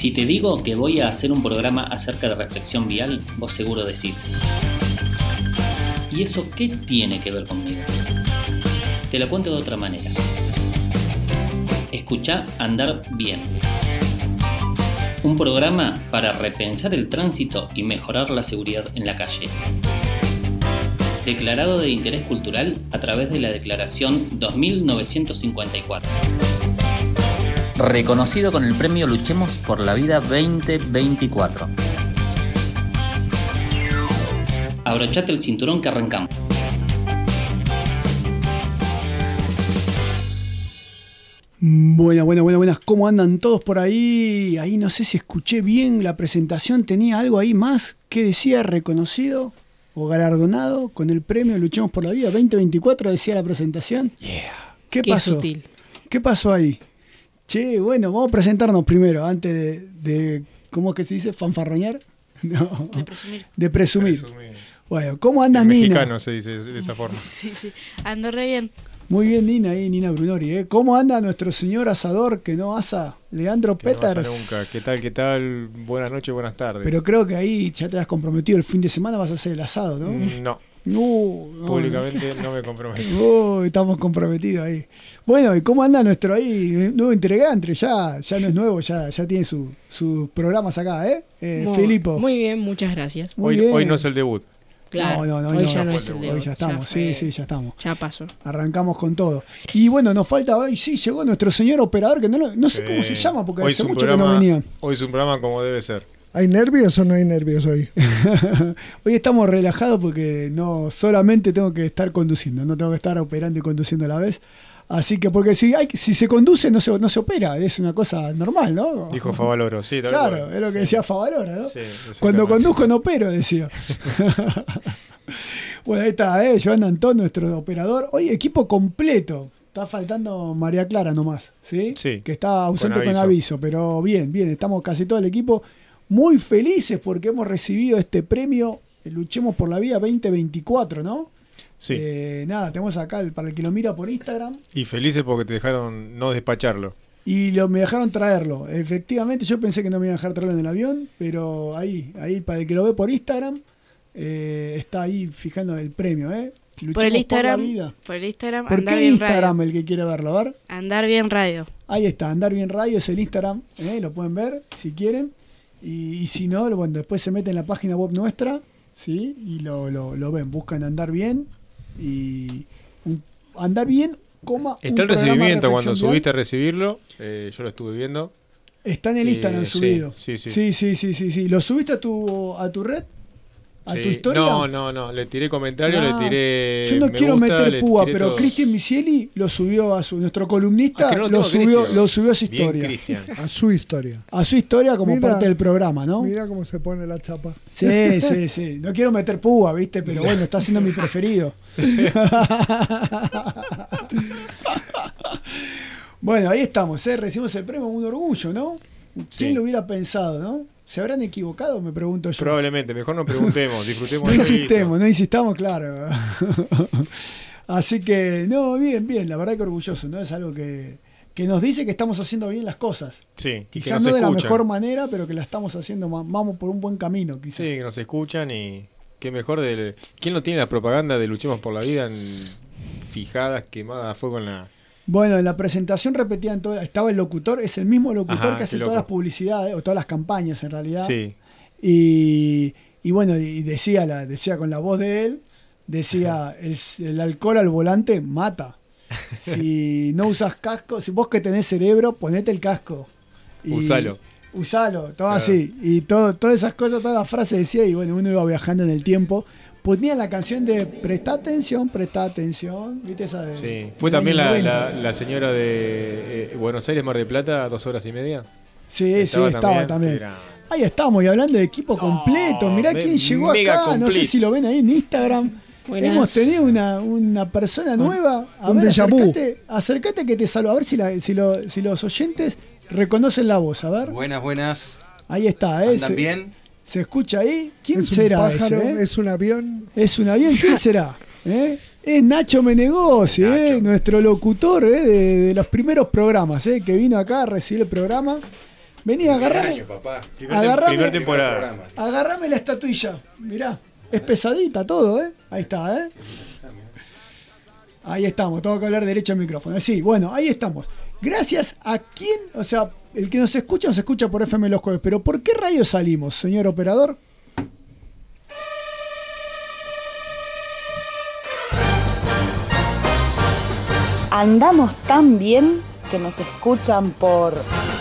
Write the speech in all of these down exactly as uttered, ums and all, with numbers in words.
Si te digo que voy a hacer un programa acerca de reflexión vial, vos seguro decís: ¿y eso qué tiene que ver conmigo? Te lo cuento de otra manera. Escuchá Andar Bien. Un programa para repensar el tránsito y mejorar la seguridad en la calle. Declarado de interés cultural a través de la Declaración dos mil novecientos cincuenta y cuatro. Reconocido con el premio Luchemos por la Vida veinte veinticuatro. Abrochate el cinturón que arrancamos. Buenas, buenas, buenas, buenas. ¿Cómo andan todos por ahí? Ahí no sé si escuché bien la presentación. ¿Tenía algo ahí más? ¿Qué decía? ¿Reconocido o galardonado con el premio Luchemos por la Vida veinte veinticuatro? Decía la presentación. Yeah. ¿Qué, ¿Qué pasó? Sutil. ¿Qué pasó ahí? Che, bueno, vamos a presentarnos primero, antes de, de ¿cómo es que se dice? ¿Fanfarroñar? No. De presumir. De presumir. presumir. Bueno, ¿cómo andas, en Nina? Mexicano se dice de esa forma. Sí, sí. Ando re bien. Muy bien, Nina, ahí, Nina Brunori, ¿eh? ¿Cómo anda nuestro señor asador que no asa, Leandro que Peters? No asa nunca. ¿Qué tal, qué tal? Buenas noches, buenas tardes. Pero creo que ahí ya te has comprometido, el fin de semana vas a hacer el asado, ¿no? No. No, no. Públicamente no me comprometo. Oh, estamos comprometidos ahí. Bueno, ¿y cómo anda nuestro ahí nuevo integrante? Ya, ya no es nuevo, ya, ya tiene sus su programas acá, ¿eh? eh muy, Filipo. Muy bien, muchas gracias. Muy hoy, bien. hoy no es el debut. Claro, no, no, no, hoy no, ya no no es el debut. Hoy ya estamos, ya fue, sí, sí, ya estamos. Ya pasó. Arrancamos con todo. Y bueno, nos falta hoy, sí, llegó nuestro señor operador, que no, lo, no sé sí. cómo se llama, porque hoy hace mucho programa, que no venía. Hoy es un programa como debe ser. ¿Hay nervios o no hay nervios hoy? Hoy estamos relajados porque no solamente tengo que estar conduciendo, no tengo que estar operando y conduciendo a la vez. Así que, porque si hay, si se conduce, no se, no se opera, es una cosa normal, ¿no? Dijo Favaloro, sí. Claro, cual. es lo que sí. decía Favaloro, ¿no? Sí, cuando conduzco no opero, decía. Bueno, ahí está, ¿eh? Joan Antón, nuestro operador. Hoy equipo completo. Está faltando María Clara nomás, ¿sí? Sí. Que está ausente con aviso. con aviso, pero bien, bien, estamos casi todo el equipo muy felices porque hemos recibido este premio Luchemos por la Vida veinte veinticuatro, ¿no? Sí. Eh, nada, tenemos acá el, para el que lo mira por Instagram. Y felices porque te dejaron no despacharlo. Y lo, me dejaron traerlo. Efectivamente, yo pensé que no me iban a dejar traerlo en el avión, pero ahí, ahí para el que lo ve por Instagram, eh, está ahí fijando el premio, ¿eh? Luchemos por el Instagram, por la vida. Por el Instagram, ¿Por Andar qué Bien Instagram Radio. el que quiere verlo? A ver. Andar Bien Radio. Ahí está, Andar Bien Radio es el Instagram, ¿eh? Lo pueden ver si quieren. Y, y si no, bueno, después se meten en la página web nuestra, ¿sí? Y lo, lo, lo ven, buscan Andar Bien y un, Andar Bien, coma. Está el recibimiento cuando subiste a recibirlo, eh, yo lo estuve viendo. Está en el Instagram eh, subido. Sí, sí, sí. Sí, sí, sí, sí. ¿Lo subiste a tu, a tu red? ¿A sí. tu historia? No, no, no. Le tiré comentarios, Ah, le tiré. yo no me quiero gusta, meter púa, tiré pero todo. Cristian Micieli lo subió a su. Nuestro columnista Ah, que no lo lo, tengo, subió, Cristian. lo subió a su Bien, historia. Cristian. A su historia. A su historia como Mira, parte del programa, ¿no? Mira cómo se pone la chapa. Sí, sí, sí. No quiero meter púa, ¿viste? Pero bueno, está siendo mi preferido. Bueno, ahí estamos, ¿eh? Recibimos el premio, un orgullo, ¿no? ¿Quién Sí. lo hubiera pensado, no? ¿Se habrán equivocado? Me pregunto yo. Probablemente, mejor no preguntemos, disfrutemos. No el insistemos, jueguito. no insistamos, claro. Así que, no, bien, bien, la verdad que orgulloso, ¿no? Es algo que, que nos dice que estamos haciendo bien las cosas. Sí, y que Quizás nos no de la escuchan. mejor manera, pero que la estamos haciendo, vamos por un buen camino, quizás. Sí, que nos escuchan y qué mejor de... ¿Quién no tiene la propaganda de Luchemos por la Vida en fijadas, quemadas a fuego en la... Bueno, en la presentación repetían todo, estaba el locutor, es el mismo locutor Ajá, que hace qué todas loco. las publicidades, o todas las campañas en realidad. Sí, Y, y bueno, y decía, la, decía con la voz de él, decía, el, el alcohol al volante mata. Si no usas casco, si vos que tenés cerebro, ponete el casco. Y, Usalo. Usalo, todo Claro. así. Y todo, todas esas cosas, todas las frases decía, y bueno, uno iba viajando en el tiempo. Ponía la canción de Presta atención, presta atención. ¿Viste esa de, sí. Fue del también año la, noventa? la, la señora de eh, Buenos Aires, Mar del Plata, dos horas y media. Sí, Estaba sí, estaba también, también. era- Ahí estamos, y hablando de equipo No, completo. Mirá me- quién llegó mega acá. No sé complete. si lo ven ahí en Instagram. Buenas. Hemos tenido una, una persona nueva. A Un ver, déjà vu. acércate, acércate que te saludo. A ver si, la, si, lo- si los oyentes reconocen la voz. A ver. Buenas, buenas. Ahí está, ¿eh? ¿Andan Se, bien? se escucha ahí. ¿Quién Es un será pájaro, ese? eh? es un avión. Es un avión. ¿Quién será? ¿Eh? Es Nacho Menegosi, Nacho. ¿eh? Nuestro locutor, ¿eh? de, de los primeros programas, ¿eh? Que vino acá a recibir el programa. Vení, agarrame. Primer, Agarrame, primer temporada. agarrame la estatuilla. Mirá, es pesadita todo, ¿eh? Ahí está, ¿eh? Ahí estamos, tengo que hablar derecho al micrófono. Sí, bueno, ahí estamos. Gracias a quién, o sea, el que nos escucha, nos escucha por F M los jueves. Pero ¿por qué radio salimos, señor operador? Andamos tan bien que nos escuchan por...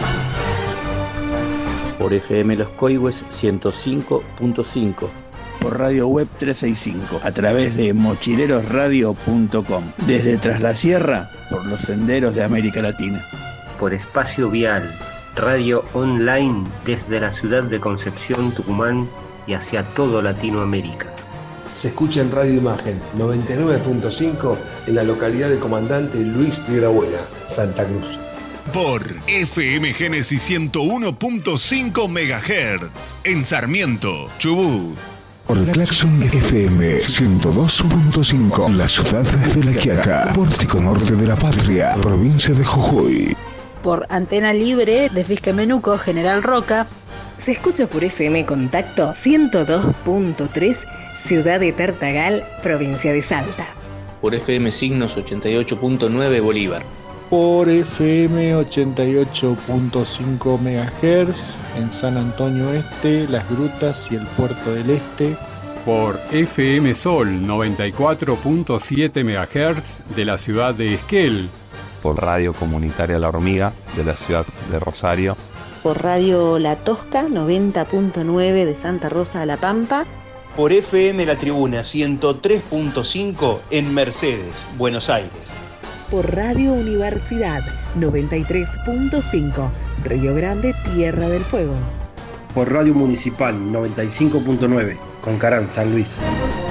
Por F M Los Coihues ciento cinco punto cinco. Por Radio Web trescientos sesenta y cinco, a través de mochileros radio punto com. Desde Tras la Sierra, por los senderos de América Latina. Por Espacio Vial, radio online desde la ciudad de Concepción, Tucumán y hacia todo Latinoamérica. Se escucha en Radio Imagen noventa y nueve punto cinco en la localidad de Comandante Luis Piedrabuena, Santa Cruz. Por F M Génesis ciento uno punto cinco megahertz en Sarmiento, Chubut. Por Claxon F M ciento dos punto cinco, la ciudad de La Quiaca, pórtico norte de la patria, provincia de Jujuy. Por Antena Libre de Fisquemenuco, General Roca. Se escucha por F M Contacto ciento dos punto tres, ciudad de Tartagal, provincia de Salta. Por F M Signos ochenta y ocho punto nueve Bolívar. Por F M ochenta y ocho punto cinco megahertz en San Antonio Este, Las Grutas y el Puerto del Este. Por F M Sol noventa y cuatro punto siete megahertz de la ciudad de Esquel. Por Radio Comunitaria La Hormiga de la ciudad de Rosario. Por Radio La Tosca noventa punto nueve de Santa Rosa de la Pampa. Por F M La Tribuna ciento tres punto cinco en Mercedes, Buenos Aires. Por Radio Universidad noventa y tres punto cinco, Río Grande, Tierra del Fuego. Por Radio Municipal noventa y cinco punto nueve, Concarán, San Luis.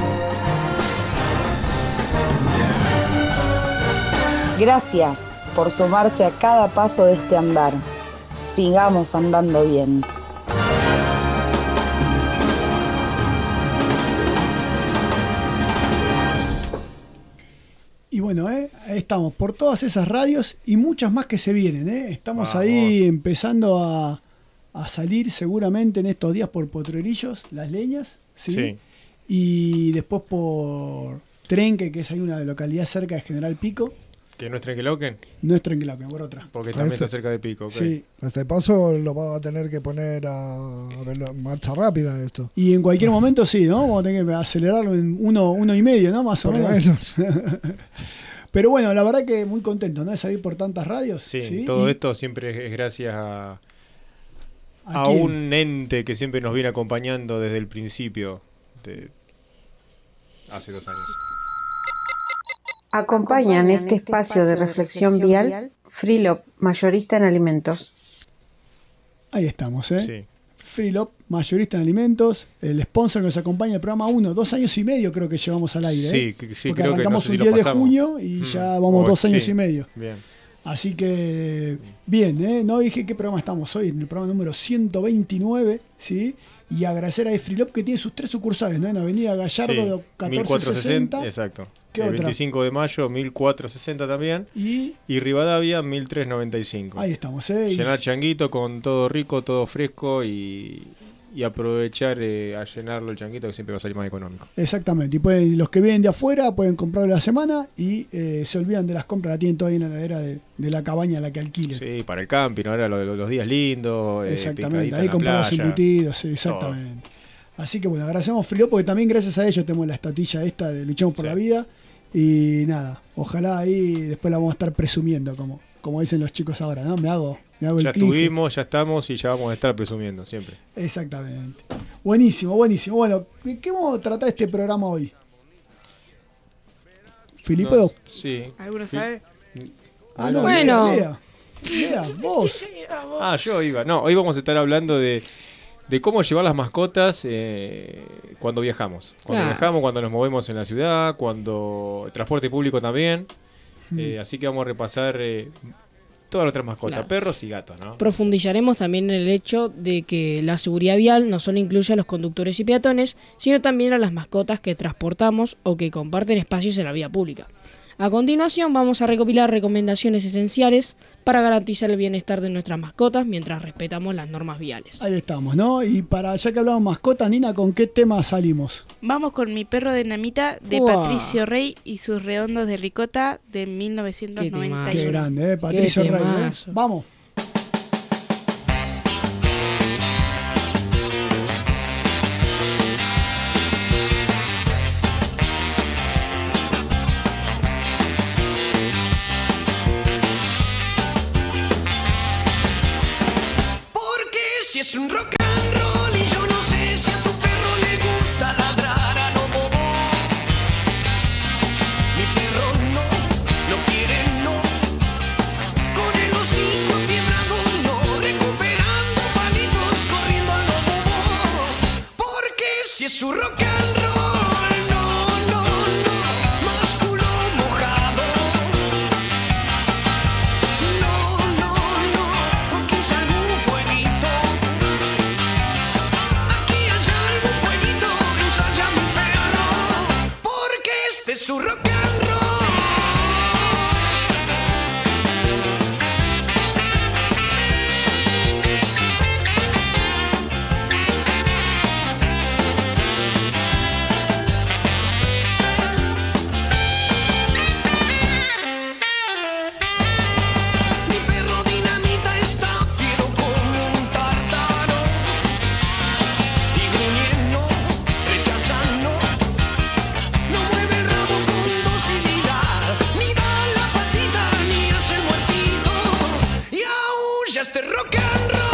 Gracias por sumarse a cada paso de este andar. Sigamos andando bien. Y bueno, ¿eh? Ahí estamos, por todas esas radios y muchas más que se vienen. ¿eh? Estamos Vamos. ahí empezando a, a salir seguramente en estos días por Potrerillos, Las Leñas, ¿sí? Sí. Y después por Trenque, que es ahí una localidad cerca de General Pico. ¿Que no es Trenqueloquen? No es Trenqueloquen, por otra. Porque también Este- está cerca de Pico. ok. Sí. Este paso lo va a tener que poner a, a velo- marcha rápida esto. Y en cualquier momento sí, ¿no? Vamos a tener que acelerarlo en uno, uno y medio, ¿no? Más o Por lo menos. Pero bueno, la verdad que muy contento, ¿no? De salir por tantas radios. Sí, ¿sí? todo Y- esto siempre es gracias a, ¿A a quién? un ente que siempre nos viene acompañando desde el principio de hace dos años. Acompañan este espacio de reflexión vial Freelop, mayorista en alimentos. Ahí estamos, ¿eh? Sí. Freelop, mayorista en alimentos, el sponsor que nos acompaña el programa uno, dos años y medio creo que llevamos al aire. Sí, ¿eh? que- sí, Porque creo que no arrancamos sé si un lo diez de pasamos. junio y Mm. ya vamos Oh, dos años sí. y medio. Bien. Así que, bien, ¿eh? No dije qué programa estamos hoy, en el programa número ciento veintinueve, ¿sí? Y agradecer a Freelop que tiene sus tres sucursales, ¿no? En Avenida Gallardo Sí, de mil catorce cuatrocientos sesenta. sesenta, exacto. ¿Qué El otra? veinticinco de mayo, mil cuatrocientos sesenta también. Y Y Rivadavia, mil trescientos noventa y cinco. ahí estamos, ¿eh? Y- Llenar changuito con todo rico, todo fresco y, y aprovechar eh, a llenarlo el changuito que siempre va a salir más económico. Exactamente, y pueden, los que vienen de afuera pueden comprarlo la semana y eh, se olvidan de las compras, la tienen todavía en la heladera de, de la cabaña a la que alquilen. Sí, para el camping, ahora lo- lo- los días lindos, eh, Exactamente, picadita ahí en la comprar los playa. embutidos, sí, exactamente. Así que bueno, agradecemos Freelop porque también gracias a ellos tenemos la estatilla esta de Luchamos por Sí. la Vida. Y nada, ojalá ahí después la vamos a estar presumiendo, como, como dicen los chicos ahora, ¿no? Me hago, me hago Ya el clinge. estuvimos, ya estamos y ya vamos a estar presumiendo siempre. Exactamente. Buenísimo, buenísimo. Bueno, ¿de qué vamos a tratar este programa hoy? Filipe, No, sí. ¿Alguno Sí. sabe? Ah, no, Bueno. Lea, Lea, Lea, vos. Ah, yo iba. No, hoy vamos a estar hablando de, de cómo llevar las mascotas eh, cuando viajamos. Cuando Claro. viajamos, cuando nos movemos en la ciudad, cuando el transporte público también. Eh, así que vamos a repasar eh, todas nuestras mascotas, Claro. perros y gatos, ¿no? Profundizaremos también en el hecho de que la seguridad vial no solo incluye a los conductores y peatones, sino también a las mascotas que transportamos o que comparten espacios en la vía pública. A continuación vamos a recopilar recomendaciones esenciales para garantizar el bienestar de nuestras mascotas mientras respetamos las normas viales. Ahí estamos, ¿no? Y para ya que hablamos mascota, Nina, ¿con qué tema salimos? Vamos con Mi perro de Namita de Uah. Patricio Rey y sus redondos de ricota de mil novecientos noventa y uno. Qué grande, ¿eh? Patricio Rey, ¿eh? Vamos. Es un rock and roll y yo no sé si a tu perro le gusta ladrar a lo bobo. Mi perro no, no quiere no, con el hocico afiebrado no, recuperando palitos corriendo a lo bobo. Porque si es su rock and roll, no, no, no, más culo mojado. No, no, no, o quizá algún fueguito. De su rock and roll. Mi perro dinamita está fiero como un tártaro y gruñendo, rechazando. No mueve el rabo con docilidad, ni da la patita, ni hace el muertito, y aúlla este rock and roll.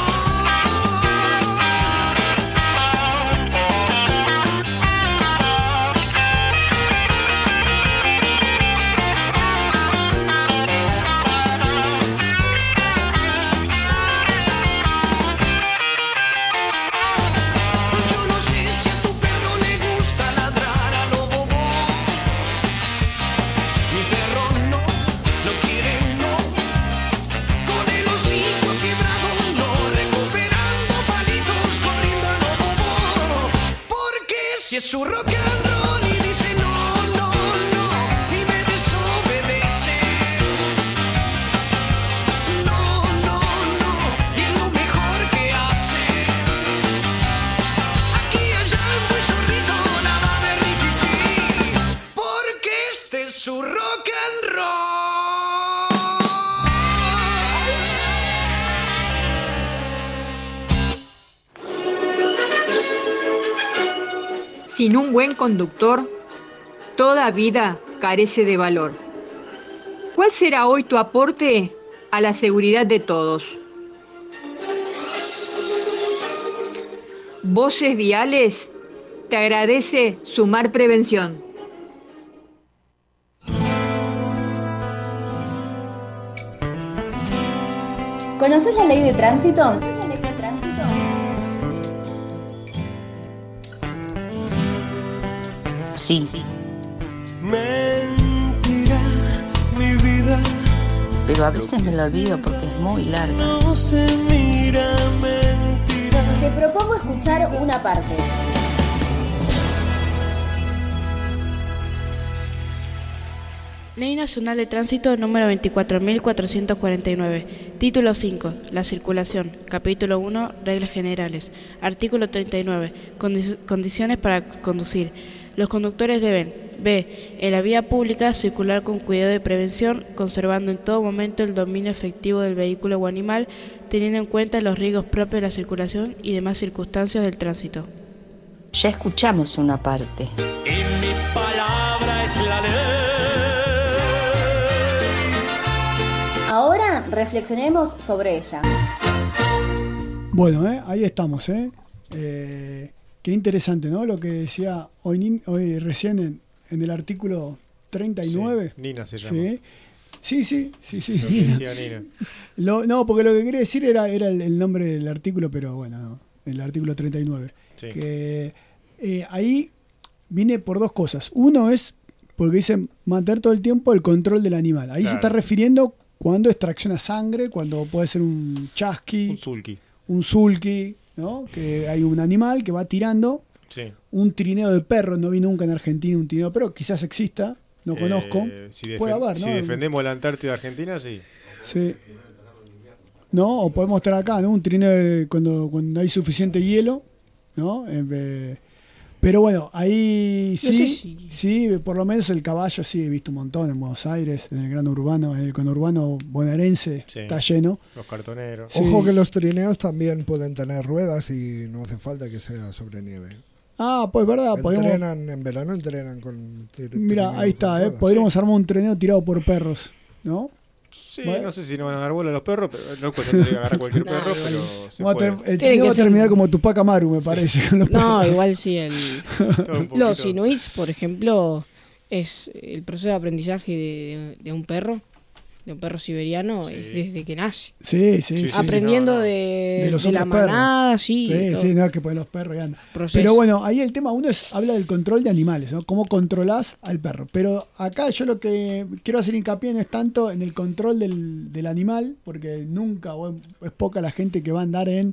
Yo no sé si a tu perro le gusta ladrar a lo bobo. Mi perro no, no quiere no, con el hocico afiebrado no, recuperando palitos corriendo a lo bobo. Porque si es su rock and roll y dice no, no, no, y me desobedece. No, no, no, y es lo mejor que hace. Aquí allá el buen zorrito la va de rififi, porque este es su rock and roll. Sin un buen conductor, toda vida carece de valor. ¿Cuál será hoy tu aporte a la seguridad de todos? Voces Viales te agradece Sumar Prevención. ¿Conoces la ley de tránsito? Sí. Mentira, mi vida. Pero a veces me lo olvido porque es muy larga. No se mira mentira. Te propongo escuchar una parte. Ley Nacional de Tránsito número veinticuatro mil cuatrocientos cuarenta y nueve. Título cinco. La circulación. Capítulo uno. Reglas generales. Artículo treinta y nueve. Condi- condiciones para conducir. Los conductores deben: B. En la vía pública circular con cuidado y prevención, conservando en todo momento el dominio efectivo del vehículo o animal, teniendo en cuenta los riesgos propios de la circulación y demás circunstancias del tránsito. Ya escuchamos una parte. Y mi palabra es la ley. Ahora reflexionemos sobre ella. Bueno, ¿eh? Ahí estamos, ¿eh? Eh, qué interesante, ¿no? Lo que decía hoy, hoy recién en, en el artículo treinta y nueve. Sí, Nina se llama. Sí, sí, sí, sí. sí, Lo que decía Nina. Lo, no, porque lo que quería decir era, era el, el nombre del artículo, pero bueno, no, el artículo treinta y nueve. Sí. Que eh, ahí viene por dos cosas. Uno es porque dice mantener todo el tiempo el control del animal. Ahí Claro. se está refiriendo cuando extracciona sangre, cuando puede ser un chasqui, Un sulky. un sulky, ¿no? Que hay un animal que va tirando, Sí. un trineo de perros. No vi nunca en Argentina un trineo de perros, quizás exista, no Eh, conozco. si defen- Puede haber, ¿no? Si defendemos la Antártida Argentina, sí. Sí. No, o podemos estar acá, ¿no? Un trineo de- cuando, cuando hay suficiente hielo, ¿no? Eh, pero bueno, ahí No sí, sé si- sí, por lo menos el caballo sí he visto un montón en Buenos Aires, en el gran urbano, en el conurbano bonaerense, Sí. está lleno. Los cartoneros. Sí. Ojo que los trineos también pueden tener ruedas y no hace falta que sea sobre nieve. Ah, pues verdad, podemos... Entrenan, en verano entrenan con tri- Mira, trineos ahí está, con ¿eh? ruedas. Podríamos armar un trineo tirado por perros, ¿no? Sí, Bueno. no sé si no van a dar bola a los perros, pero no es cuestión de agarrar cualquier No, perro, igual. pero se Vamos a puede. ter- el Tiene trineo que va a ser- terminar como Tupac Amaru, me parece. con los No, perros. igual sí, el, Todo un los poquito. inuits, por ejemplo, es el proceso de aprendizaje de, de un perro, de un perro siberiano, Sí. es desde que nace. Sí, sí, sí. sí, Aprendiendo no, no. de, De los de la otros perros. manada, sí. Sí, todo. sí, no, que ponen los perros y andan. Proceso. Pero bueno, ahí el tema uno es habla del control de animales, ¿no? Cómo controlás al perro. Pero acá yo lo que quiero hacer hincapié no es tanto en el control del, del animal, porque nunca, o es poca la gente que va a andar en,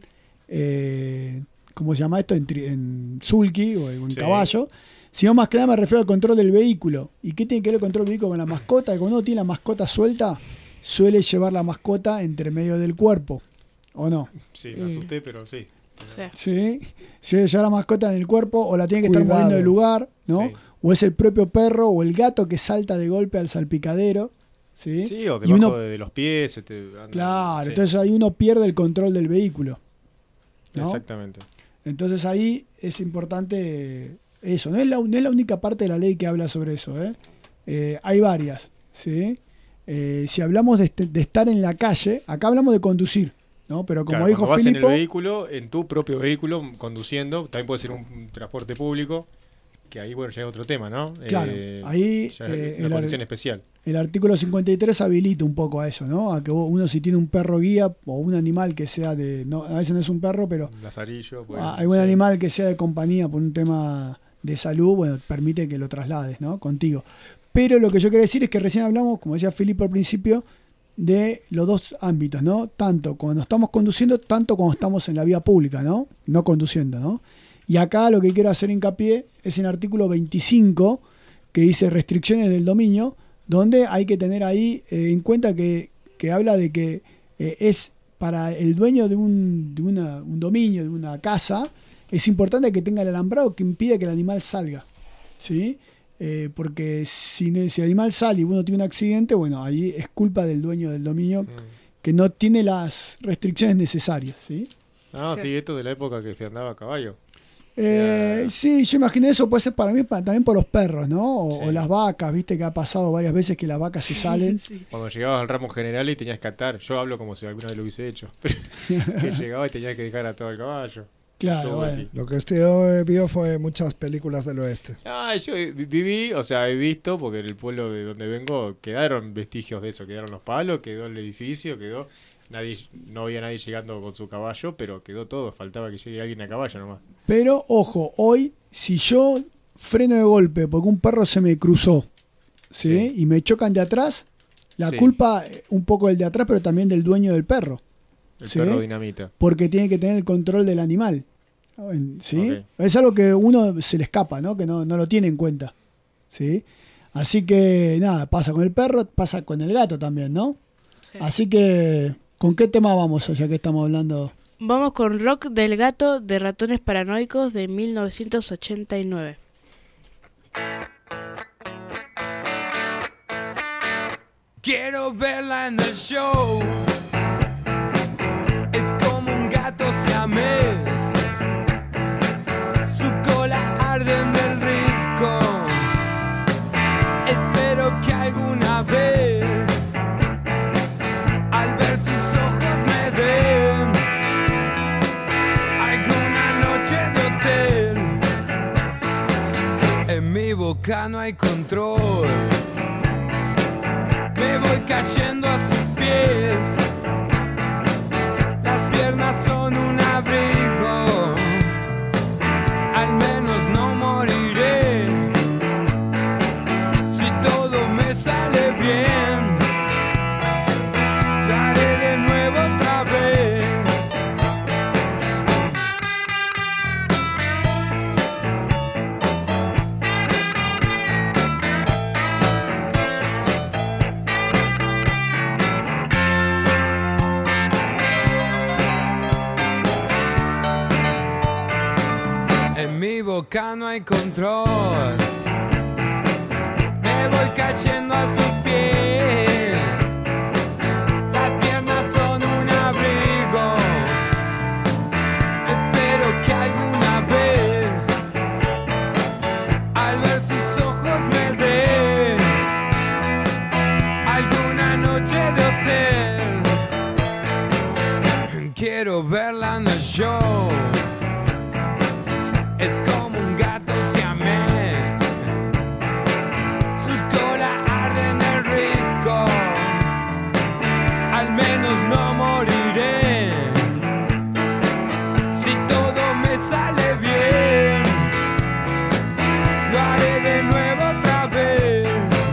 eh, ¿cómo se llama esto? En, tri- en sulky o en Sí. caballo. Sino más que nada me refiero al control del vehículo. ¿Y qué tiene que ver el control del vehículo con la mascota? Que cuando uno tiene la mascota suelta, suele llevar la mascota entre medio del cuerpo. ¿O no? Sí, me asusté, pero sí. Sí. Sí, suele llevar la mascota en el cuerpo o la tiene que estar Cuidado. moviendo de lugar, ¿no? Sí. O es el propio perro o el gato que salta de golpe al salpicadero. Sí, Sí, o Y debajo uno- de, de los pies. Este, anda- Claro, sí. entonces ahí uno pierde el control del vehículo, ¿no? Exactamente. Entonces ahí es importante eso. No es la, no es la única parte de la ley que habla sobre eso, ¿eh? Eh, hay varias, ¿sí? Eh, si hablamos de, este- de estar en la calle, acá hablamos de conducir, ¿no? Pero como Claro, dijo cuando vas Filipo, en el vehículo, en tu propio vehículo, conduciendo, también puede ser un, un transporte público, que ahí, bueno, ya es otro tema, ¿no? Claro, Eh, ahí, ya eh, es una el condición ar- especial. el artículo cincuenta y tres habilita un poco a eso, ¿no? A que vos- uno si tiene un perro guía o un animal que sea de... No, a veces no es un perro, pero Un lazarillo. Pues, a- algún sí. animal que sea de compañía por un tema de salud, bueno, permite que lo traslades, ¿no? Contigo. Pero lo que yo quiero decir es que recién hablamos, como decía Filipe al principio, de los dos ámbitos, ¿no? Tanto cuando estamos conduciendo, tanto cuando estamos en la vía pública, ¿no? No conduciendo, ¿no? Y acá lo que quiero hacer hincapié es en el artículo veinticinco, que dice restricciones del dominio, donde hay que tener ahí eh, en cuenta que, que habla de que eh, es para el dueño de, un, de una, un dominio, de una casa, es importante que tenga el alambrado que impide que el animal salga, ¿sí? Eh, porque si, ne- si el animal sale y uno tiene un accidente, bueno, ahí es culpa del dueño del dominio Mm. que no tiene las restricciones necesarias, ¿sí? Ah, Sí. sí, esto de la época que se andaba a caballo. Eh, Ya. sí, yo imaginé eso, puede ser para mí pa- también por los perros, ¿no? O, Sí. o las vacas, viste que ha pasado varias veces que las vacas se salen. Cuando llegabas al ramo general y tenías que atar, yo hablo como si alguna vez lo hubiese hecho, pero que llegaba y tenías que dejar atado al caballo. Claro, Yo bueno. aquí. Lo que este vio fue muchas películas del oeste. Ah, yo vi- viví, o sea, he visto, porque en el pueblo de donde vengo quedaron vestigios de eso, quedaron los palos, quedó el edificio, quedó, nadie, no había nadie llegando con su caballo, pero quedó todo, faltaba que llegue alguien a caballo nomás. Pero, ojo, hoy, si yo freno de golpe porque un perro se me cruzó, ¿sí? Sí. Y me chocan de atrás, la Sí. culpa eh, un poco del de atrás, pero también del dueño del perro. El ¿Sí? perro dinamita. Porque tiene que tener el control del animal. ¿Sí? Ok. Es algo que uno se le escapa, ¿no? Que no, no lo tiene en cuenta. ¿Sí? Así que nada, pasa con el perro, pasa con el gato también, ¿no? Sí. Así que, ¿con qué tema vamos ya que estamos hablando? Vamos con Rock del Gato de Ratones Paranoicos de mil novecientos ochenta y nueve. Quiero verla en el show. Es como un gato siamés. Su cola arde en el risco. Espero que alguna vez, al ver sus ojos, me den alguna noche de hotel. En mi boca no hay control. Me voy cayendo a sus pies. Las piernas son un abrigo. Al menos no moriré. Si todo me sale bien, lo haré de nuevo otra vez. boca no hay control. Me voy cayendo a sus pies. Las piernas son un abrigo. Espero que alguna vez, al ver sus ojos, me den alguna noche de hotel. Quiero verla en el show. Es como un gato siamés. Su cola arde en el risco. Al menos no moriré. Si todo me sale bien, lo haré de nuevo otra vez.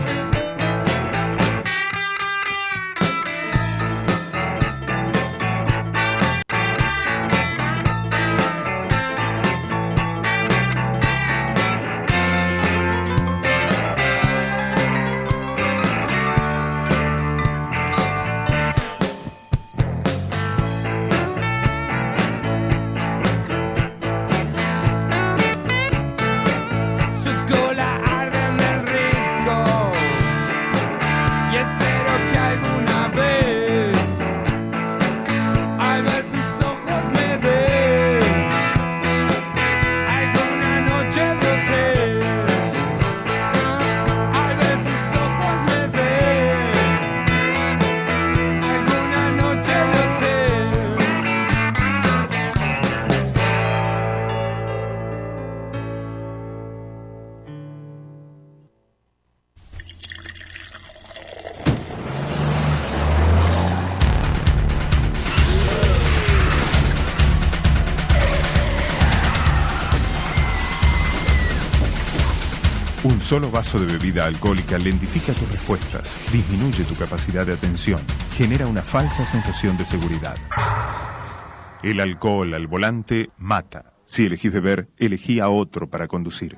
Un solo vaso de bebida alcohólica lentifica tus respuestas, disminuye tu capacidad de atención, genera una falsa sensación de seguridad. El alcohol al volante mata. Si elegís beber, elegí a otro para conducir.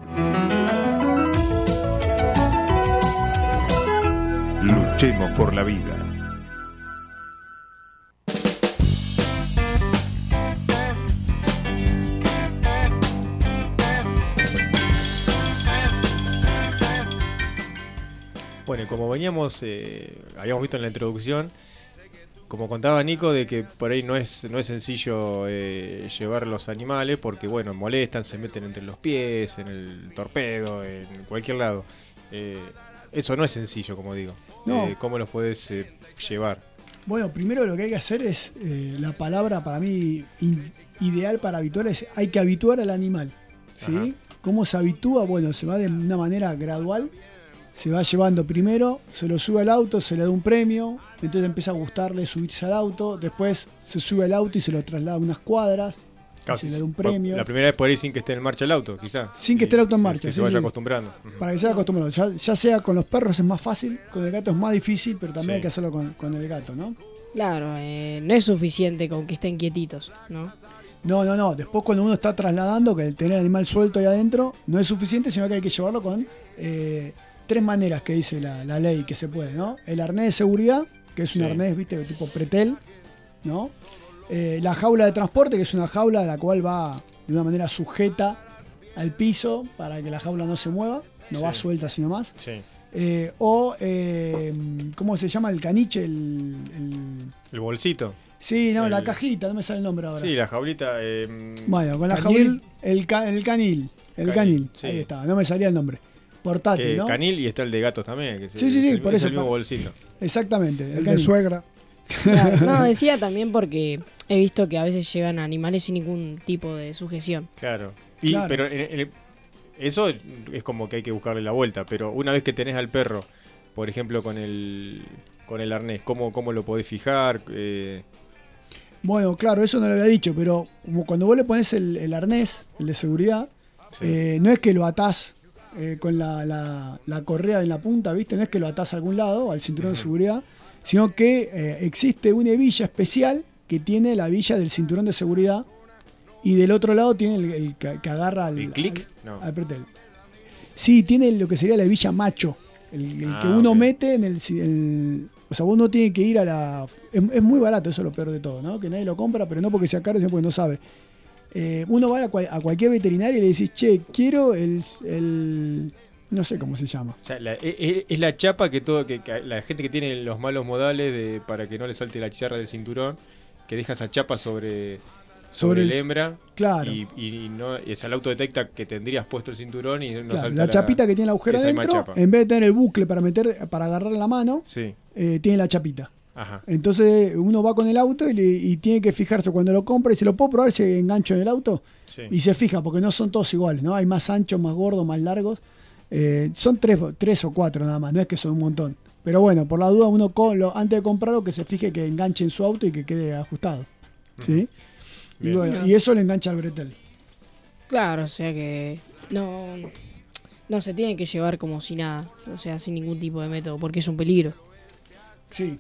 Luchemos por la vida. Bueno, y como veníamos, eh, habíamos visto en la introducción, como contaba Nico, de que por ahí no es no es sencillo eh, llevar los animales porque, bueno, molestan, se meten entre los pies, en el torpedo, en cualquier lado. Eh, eso no es sencillo, como digo. No. Eh, ¿Cómo los podés eh, llevar? Bueno, primero lo que hay que hacer es, eh, la palabra para mí in, ideal para habituar es, hay que habituar al animal. ¿Sí? Ajá. ¿Cómo se habitúa? Bueno, se va de una manera gradual. Se va llevando primero, se lo sube al auto, se le da un premio, entonces empieza a gustarle subirse al auto, después se sube al auto y se lo traslada unas cuadras, Casi, se le da un premio. La primera vez por ahí sin que esté en marcha el auto, quizás. Sin que esté el auto en marcha. Que sí, se vaya sí. acostumbrando. Para que se vaya acostumbrando. Ya, ya sea con los perros es más fácil, con el gato es más difícil, pero también sí. hay que hacerlo con, con el gato, ¿no? Claro, eh, no es suficiente con que estén quietitos, ¿no? No, no, no. Después cuando uno está trasladando, que el tener el animal suelto ahí adentro, no es suficiente, sino que hay que llevarlo con... Eh, tres maneras que dice la, la ley que se puede, ¿no? El arnés de seguridad, que es un sí. arnés, viste, tipo pretel, ¿no? Eh, la jaula de transporte, que es una jaula la cual va de una manera sujeta al piso para que la jaula no se mueva, no sí. va suelta sino más. Sí. Eh, o, eh, ¿cómo se llama? El caniche, el... El, el bolsito. Sí, no, el... la cajita, no me sale el nombre ahora. Sí, la jaulita. Eh... Bueno, con la jaula... El, ca, el canil, el canil, canil sí. ahí está, no me salía el nombre. Portátil, que ¿no? Canil y está el de gatos también. Que sí, sí, sí, el, por es eso. el mismo bolsito. Exactamente. El, el de suegra. Claro, no, decía también porque he visto que a veces llevan animales sin ningún tipo de sujeción. Claro. Y, claro. Pero en, en, eso es como que hay que buscarle la vuelta. Pero una vez que tenés al perro, por ejemplo, con el con el arnés, ¿cómo, cómo lo podés fijar? Eh... Bueno, claro, eso no lo había dicho, pero como cuando vos le pones el, el arnés, el de seguridad, sí. eh, no es que lo atás Eh, con la, la, la correa en la punta, ¿viste? No es que lo atás a algún lado, al cinturón uh-huh. de seguridad, sino que eh, existe una hebilla especial que tiene la hebilla del cinturón de seguridad y del otro lado tiene el, el que, que agarra al, ¿El clic? Al, no. al pretel. Sí, tiene lo que sería la hebilla macho, el, el ah, que uno okay. mete en el, el... O sea, uno tiene que ir a la... Es, es muy barato, eso es lo peor de todo, ¿no? Que nadie lo compra, pero no porque sea caro, sino porque no sabe. eh, uno va a, cual, a cualquier veterinario y le decís, che, quiero el, el no sé cómo se llama. O sea, la, es, es la chapa que todo que, que la gente que tiene los malos modales de, para que no le salte la chicharra del cinturón, que deja esa chapa sobre, sobre, sobre el hembra. Claro. Y, y no, es el auto detecta que tendrías puesto el cinturón y no claro, salta la chapita la, que tiene el agujero adentro, en vez de tener el bucle para meter para agarrar la mano, sí. eh, tiene la chapita. Ajá. Entonces uno va con el auto y, le, y tiene que fijarse cuando lo compra y se lo puedo probar si engancho en el auto sí. y se fija porque no son todos iguales, ¿no? Hay más anchos, más gordos, más largos. Eh, son tres, tres o cuatro nada más, no es que son un montón. Pero bueno, por la duda uno con, lo, antes de comprarlo que se fije que enganche en su auto y que quede ajustado. ¿Sí? Uh-huh. Y, bueno, y eso le engancha al bretel. Claro, o sea que no, no se tiene que llevar como si nada, o sea, sin ningún tipo de método, porque es un peligro. Sí.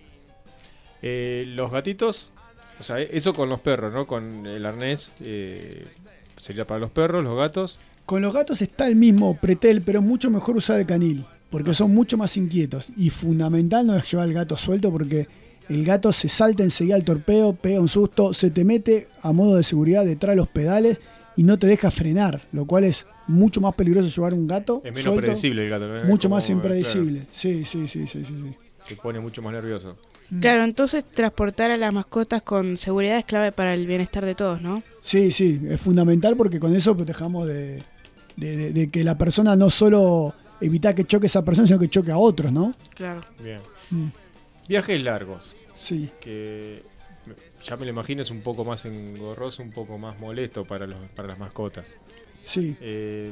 Eh, los gatitos, o sea, eso con los perros, ¿no? Con el arnés eh, sería para los perros, los gatos. Con los gatos está el mismo pretel, pero es mucho mejor usar el canil, porque son mucho más inquietos. Y fundamental no es llevar el gato suelto, porque el gato se salta enseguida al torpeo, pega un susto, se te mete a modo de seguridad detrás de los pedales y no te deja frenar, lo cual es mucho más peligroso llevar un gato es menos suelto, predecible el gato, ¿no? Mucho Como, más impredecible. Claro. Sí, sí, sí, sí, sí, sí. Se pone mucho más nervioso. Claro, entonces transportar a las mascotas con seguridad es clave para el bienestar de todos, ¿no? Sí, sí, es fundamental porque con eso protejamos de, de, de, de que la persona no solo evita que choque a esa persona, sino que choque a otros, ¿no? Claro. Bien. Mm. Viajes largos. Sí. Que ya me lo imagino es un poco más engorroso, un poco más molesto para los para las mascotas. Sí. Eh,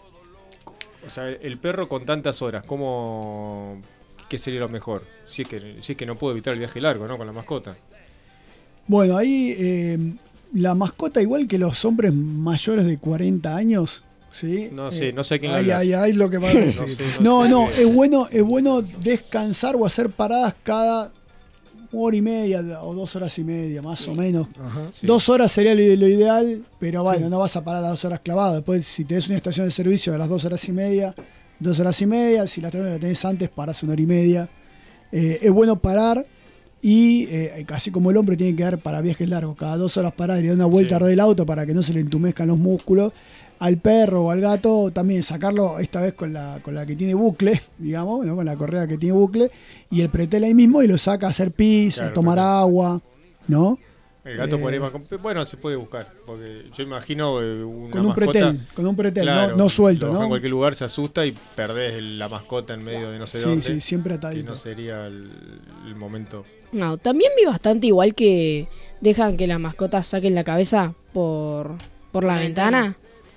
o sea, el perro con tantas horas, ¿cómo... ¿Qué sería lo mejor? Si es que, si es que no puedo evitar el viaje largo, ¿no? Con la mascota. Bueno, ahí eh, la mascota, igual que los hombres mayores de cuarenta años, ¿sí? No sé, eh, no sé a quién ay, ay, ay, lo que va a decir. no, sé, no, no, no es bueno, es bueno descansar o hacer paradas cada hora y media o dos horas y media, más sí. o menos. Ajá, sí. Dos horas sería lo, lo ideal, pero bueno, sí. no vas a parar a las dos horas clavado. Después, si tenés una estación de servicio a las dos horas y media, dos horas y media, si la la tenés antes, parás una hora y media. Eh, es bueno parar y, eh, así como el hombre tiene que dar para viajes largos, cada dos horas parar y dar una vuelta sí. alrededor del auto para que no se le entumezcan los músculos. Al perro o al gato también sacarlo, esta vez con la, con la que tiene bucle, digamos, ¿no? Con la correa que tiene bucle, y el pretel ahí mismo y lo saca a hacer pis, claro, a tomar claro. agua, ¿no? El gato eh, por ahí más, bueno, se puede buscar, porque yo imagino una con un mascota, pretel, con un pretel, claro, no, no suelto, lo ¿no? En cualquier lugar se asusta y perdés la mascota en medio de no sé sí, dónde. Sí, siempre atadito. Y no sería el, el momento. No, también vi bastante igual que dejan que las mascotas saquen la cabeza por, por la, la ventana. ventana.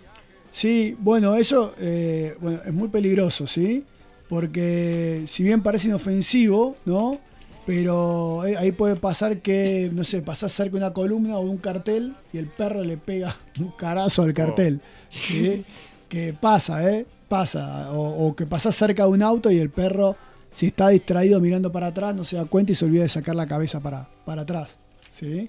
Sí, bueno, eso eh, bueno, es muy peligroso, ¿sí? Porque si bien parece inofensivo, ¿no? Pero ahí puede pasar que, no sé, pasás cerca de una columna o de un cartel y el perro le pega un carazo al cartel. Oh. ¿Sí? Que pasa, ¿eh? Pasa. O, o que pasás cerca de un auto y el perro, si está distraído mirando para atrás, no se da cuenta y se olvida de sacar la cabeza para, para atrás. ¿Sí?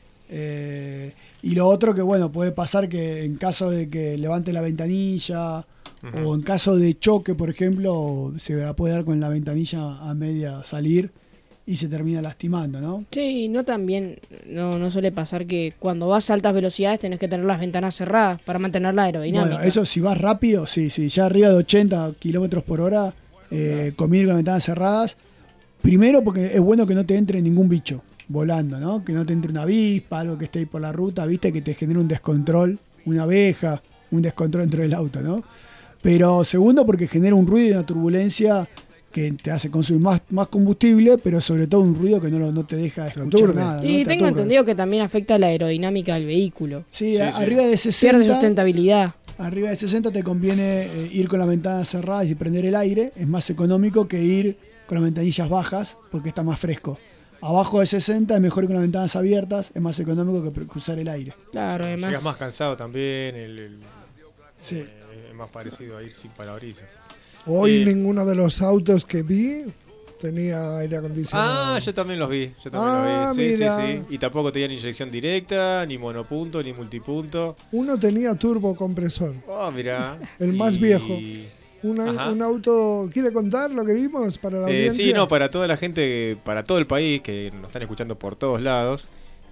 Eh, y lo otro que, bueno, puede pasar que en caso de que levante la ventanilla uh-huh. o en caso de choque, por ejemplo, se puede dar con la ventanilla a media salir y se termina lastimando, ¿no? Sí, no también, no, no suele pasar que cuando vas a altas velocidades tenés que tener las ventanas cerradas para mantener la aerodinámica. Bueno, eso si vas rápido, sí, sí, ya arriba de ochenta kilómetros por hora, eh, conmigo con ventanas cerradas, primero porque es bueno que no te entre ningún bicho volando, ¿no? Que no te entre una avispa, algo que esté ahí por la ruta, viste, que te genere un descontrol, una abeja, un descontrol dentro del auto, ¿no? Pero segundo porque genera un ruido y una turbulencia que te hace consumir más, más combustible, pero sobre todo un ruido que no, no te deja escuchar nada. Sí, ¿no? tengo entendido que también afecta la aerodinámica del vehículo. Sí, sí, arriba sí. de sesenta... Pierde sustentabilidad. Arriba de sesenta te conviene eh, ir con las ventanas cerradas y prender el aire. Es más económico que ir con las ventanillas bajas porque está más fresco. Abajo de sesenta es mejor ir con las ventanas abiertas, es más económico que, que usar el aire. Claro, además. Llegas más cansado también, el, el, sí. eh, es más parecido a ir sin parabrisas. Hoy eh, ninguno de los autos que vi tenía aire acondicionado. Ah, yo también los vi. Yo también ah, los vi. Sí, mira. sí, sí. Y tampoco tenían inyección directa, ni monopunto, ni multipunto. Uno tenía turbocompresor. Oh, mira. El más y... viejo. Una, un auto. ¿Quiere contar lo que vimos para la eh, audiencia? Sí, no, para toda la gente, para todo el país, que nos están escuchando por todos lados.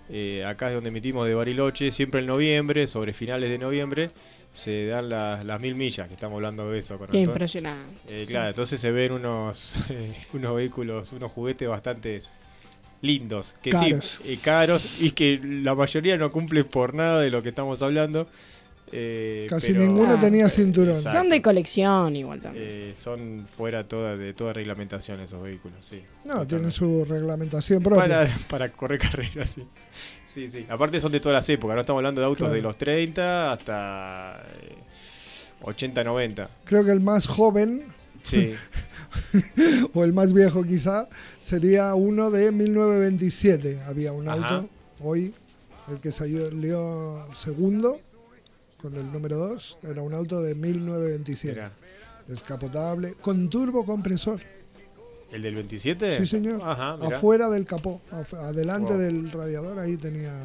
Eh, acá es donde emitimos de Bariloche, siempre en noviembre, sobre finales de noviembre, se dan las, las mil millas, que estamos hablando de eso. Con Qué Antonio. impresionante. Eh, claro, entonces se ven unos, eh, unos vehículos, unos juguetes bastante lindos, que Caros. sí, eh, caros, y que la mayoría no cumplen por nada de lo que estamos hablando. Eh, Casi pero- ninguno tenía cinturón. Exacto. Son de colección igual también. Eh, son fuera toda de toda reglamentación esos vehículos, sí. No, tienen su reglamentación propia. Para, para correr carreras, sí. Sí, sí. Aparte son de todas las épocas, no estamos hablando de autos Claro. de los treinta hasta eh, ochenta, noventa. Creo que el más joven, Sí. o el más viejo quizá, sería uno de mil novecientos veintisiete. Había un Ajá. auto, hoy, el que salió segundo, con el número dos, era un auto de mil novecientos veintisiete. Mirá. Descapotable, con turbocompresor. ¿El del veintisiete? Sí, señor. Ajá, mirá. Afuera del capó, af- adelante Wow. del radiador, ahí tenía...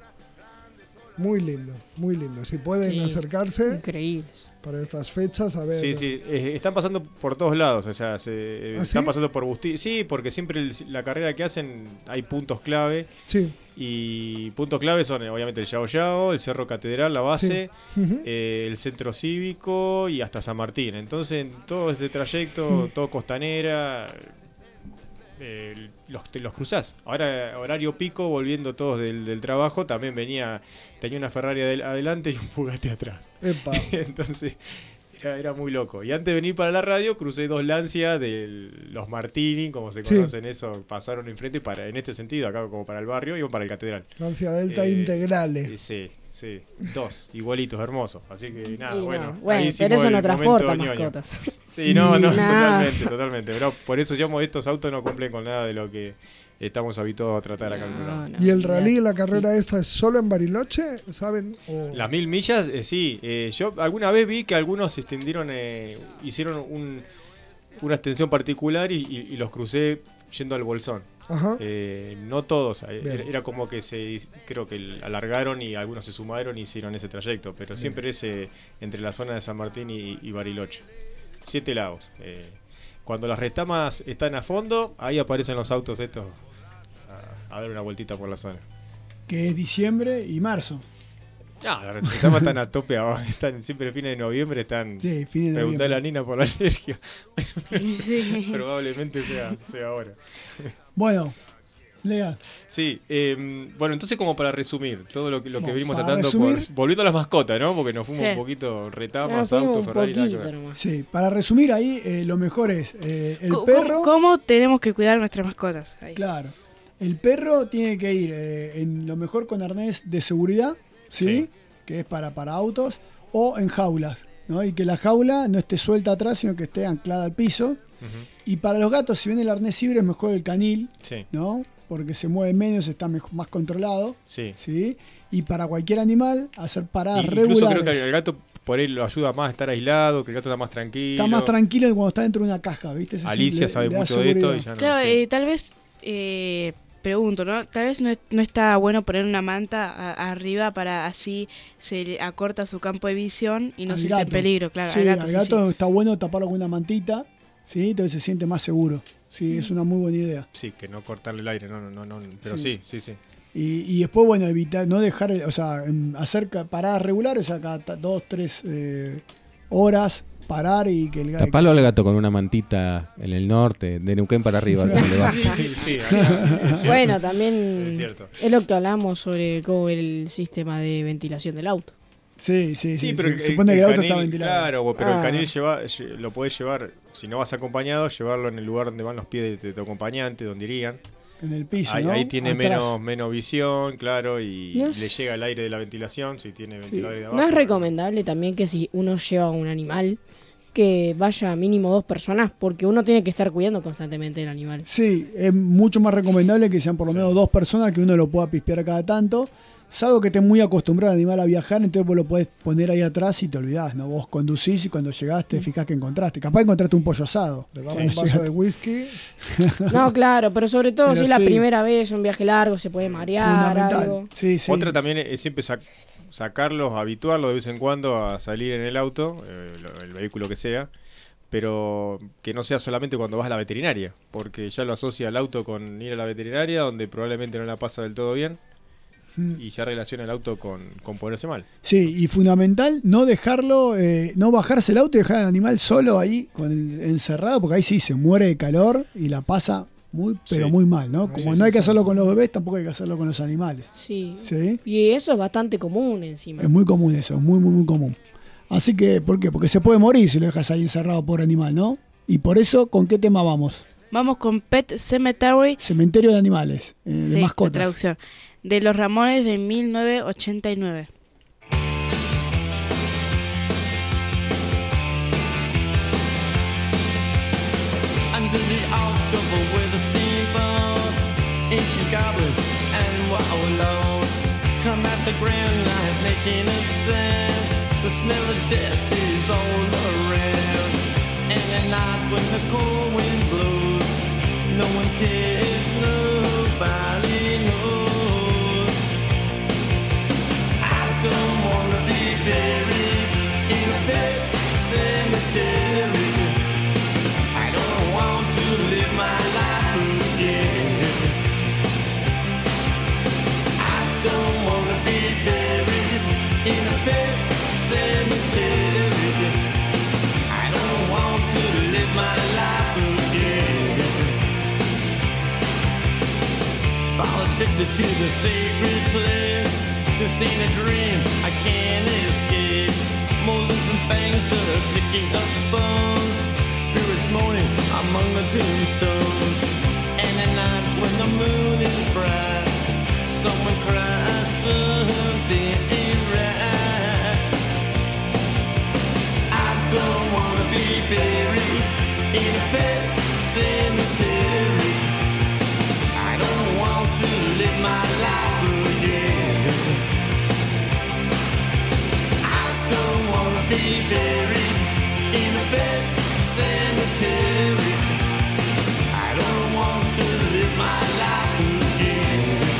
Muy lindo, muy lindo. Si pueden Sí, acercarse increíbles. para estas fechas, a ver... Sí, sí, eh, están pasando por todos lados, o sea, se, eh, ¿Ah, están sí? pasando por Busti. Sí, porque siempre el- la carrera que hacen hay puntos clave. Sí. Y puntos clave son eh, obviamente el Yao Yao, el Cerro Catedral, la base, Sí. Ujú. eh, el Centro Cívico y hasta San Martín. Entonces, en todo este trayecto, Mm. todo Costanera, eh, los, te los cruzás. Ahora, horario pico, volviendo todos del, del trabajo, también venía, tenía una Ferrari adel- adelante y un Bugatti atrás. Epa. Entonces, era, era muy loco. Y antes de venir para la radio, crucé dos Lancia de los Martini, como se Sí. conocen eso, pasaron enfrente para, en este sentido, acá como para el barrio, iban para el Catedral. Lancia Delta Eh, Integrales. eh, Sí, sí, dos, igualitos, hermosos. Así que nada, Y no, bueno. bueno, ahí pero hicimos eso no el transporta momento ñoño. mascotas. Sí, no, no, Y nada. totalmente, totalmente. Pero por eso llamo estos autos no cumplen con nada de lo que estamos habituados a tratar acá en el programa. ¿Y el rally, la carrera esta, es solo en Bariloche? ¿Saben? O- Las mil millas, eh, sí. Eh, yo alguna vez vi que algunos extendieron, eh, hicieron un, una extensión particular y, y- y los crucé yendo al Bolsón. Ajá. Eh, no todos, eh, Bien. era, era como que se creo que alargaron y algunos se sumaron y hicieron ese trayecto, pero Bien. siempre es eh, entre la zona de San Martín y, y Bariloche. Siete lagos. Eh, cuando las retamas están a fondo, ahí aparecen los autos estos a, a dar una vueltita por la zona. Que es diciembre y marzo. No, las retamas están a tope ahora, están siempre fines de noviembre, están... Sí, fin de Preguntale noviembre. a Nina por la alergia. Sí. Probablemente sea, sea ahora. Bueno, Lea. Sí, eh, bueno, entonces como para resumir todo lo que, lo que Bueno, venimos para tratando, resumir- por, volviendo a las mascotas, ¿no? Porque nos fuimos Sí. un poquito Ah, retamas, fuimos autos, un Ferrari, nada que poquito ver. nomás. Sí, para resumir ahí, eh, lo mejor es eh, el ¿Cómo- perro. ¿Cómo tenemos que cuidar nuestras mascotas? Ahí. Claro. El perro tiene que ir eh, en lo mejor con arnés de seguridad, ¿sí? Sí. Que es para, para autos, o en jaulas, ¿no? Y que la jaula no esté suelta atrás, sino que esté anclada al piso. Ujú. Y para los gatos, si bien el arnés libre, es mejor el canil, Sí, ¿no? Porque se mueve menos, está mejor- más controlado, sí. ¿sí? Y para cualquier animal, hacer paradas Y- incluso regulares. creo que el gato por ahí lo ayuda más a estar aislado, que el gato está más tranquilo. Está más tranquilo que cuando está dentro de una caja, ¿viste? Ese sí Alicia le- sabe le da mucho de esto seguridad. y ya no Claro, sé. eh, tal vez, eh, pregunto, ¿no? Tal vez no, es- no está bueno poner una manta a- arriba para así se le acorta su campo de visión y no Al se siente en gato. peligro, claro. Sí, al gato, al sí, gato sí. está bueno taparlo con una mantita, ¿sí? Entonces se siente más seguro. Sí, es una muy buena idea. Sí, que no cortarle el aire, no, no, no, no, pero Sí. sí, sí, sí. Y, y después, bueno, evitar, no dejar, o sea, em, hacer ca- paradas regulares, o sea, cada ta- dos, tres eh, horas, parar y que el gato... Tapalo al gato con una mantita en el norte, de Neuquén para arriba. como le va. Sí, sí, ahí, es cierto. Bueno, también Es cierto. es lo que hablamos sobre cómo el sistema de ventilación del auto. Sí, sí, sí. Sí, pero se el, supone el que el auto canil, está ventilado. Claro, pero Ah. el canil lleva, lle- lo puedes llevar, si no vas acompañado, llevarlo en el lugar donde van los pies de, de tu acompañante, donde irían. En el piso, Ahí, ¿no? ahí tiene Atrás. menos, menos visión, claro, y No es- le llega el aire de la ventilación, si tiene ventilador de abajo. No es recomendable también que si uno lleva un animal, que vaya mínimo dos personas, porque uno tiene que estar cuidando constantemente del animal. Sí, es mucho más recomendable que sean por lo menos dos personas, que uno lo pueda pispear cada tanto. Salvo que estés muy acostumbrado al animal a viajar, entonces vos lo podés poner ahí atrás y te olvidás, ¿no? Vos conducís y cuando llegaste fijás que encontraste. Capaz encontraste un pollo asado. Le damos Sí, un vaso llegaste. de whisky. No, claro, pero sobre todo Pero si es la sí. primera vez, un viaje largo, se puede marear. Fundamental. Algo. Sí, sí. Otra también es siempre sac- sacarlos, habituarlos de vez en cuando a salir en el auto, eh, lo- el vehículo que sea, pero que no sea solamente cuando vas a la veterinaria, porque ya lo asocia el auto con ir a la veterinaria, donde probablemente no la pasa del todo bien. Mm. y ya relaciona el auto con, con ponerse mal. Sí, y fundamental no dejarlo, eh, no bajarse el auto y dejar al animal solo ahí, con el, encerrado, porque ahí sí se muere de calor y la pasa muy, pero Sí. muy mal, ¿no? Como Sí, no sí, hay que sí, hacerlo sí. con los bebés, tampoco hay que hacerlo con los animales. Sí. ¿Sí? Y eso es bastante común encima. Es muy común eso, muy, muy, muy común. Así que, ¿por qué? Porque se puede morir si lo dejas ahí encerrado, por animal, ¿no? Y por eso, ¿con qué tema vamos? Vamos con Pet Cemetery. Cementerio de animales, eh, de Sí, mascotas. la traducción. De Los Ramones de mil novecientos ochenta y nueve. Under the October with the steamboats, ancient goblins and wallows come at the grand line making a sound. The smell of death is all around. And at night when the cold wind blows, no one cares, nobody knows. I don't wanna be buried in a pet cemetery. I don't want to live my life again. I don't wanna be buried in a pet cemetery. I don't want to live my life again. Fall addicted to the sacred place. This ain't a dream, I can't escape. Molars and fangs, the clicking of bones. Spirits moaning among the tombstones. And at night when the moon is bright, someone cries something ain't right. I don't wanna be buried in a pet cemetery. I don't want to live my life again. I don't wanna be buried in a pet cemetery. I don't want to live my life again.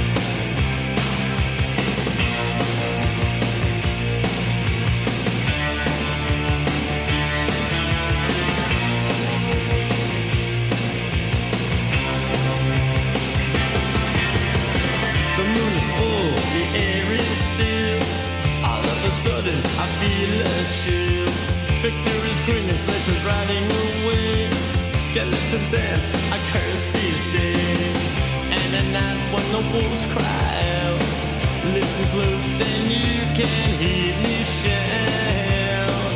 The moon is full, the air is still. All of a sudden I feel a chill. Victor is grinning, flesh is riding away. Skeleton dance, I curse these days. And at night when the wolves cry out, listen close and you can hear me shout.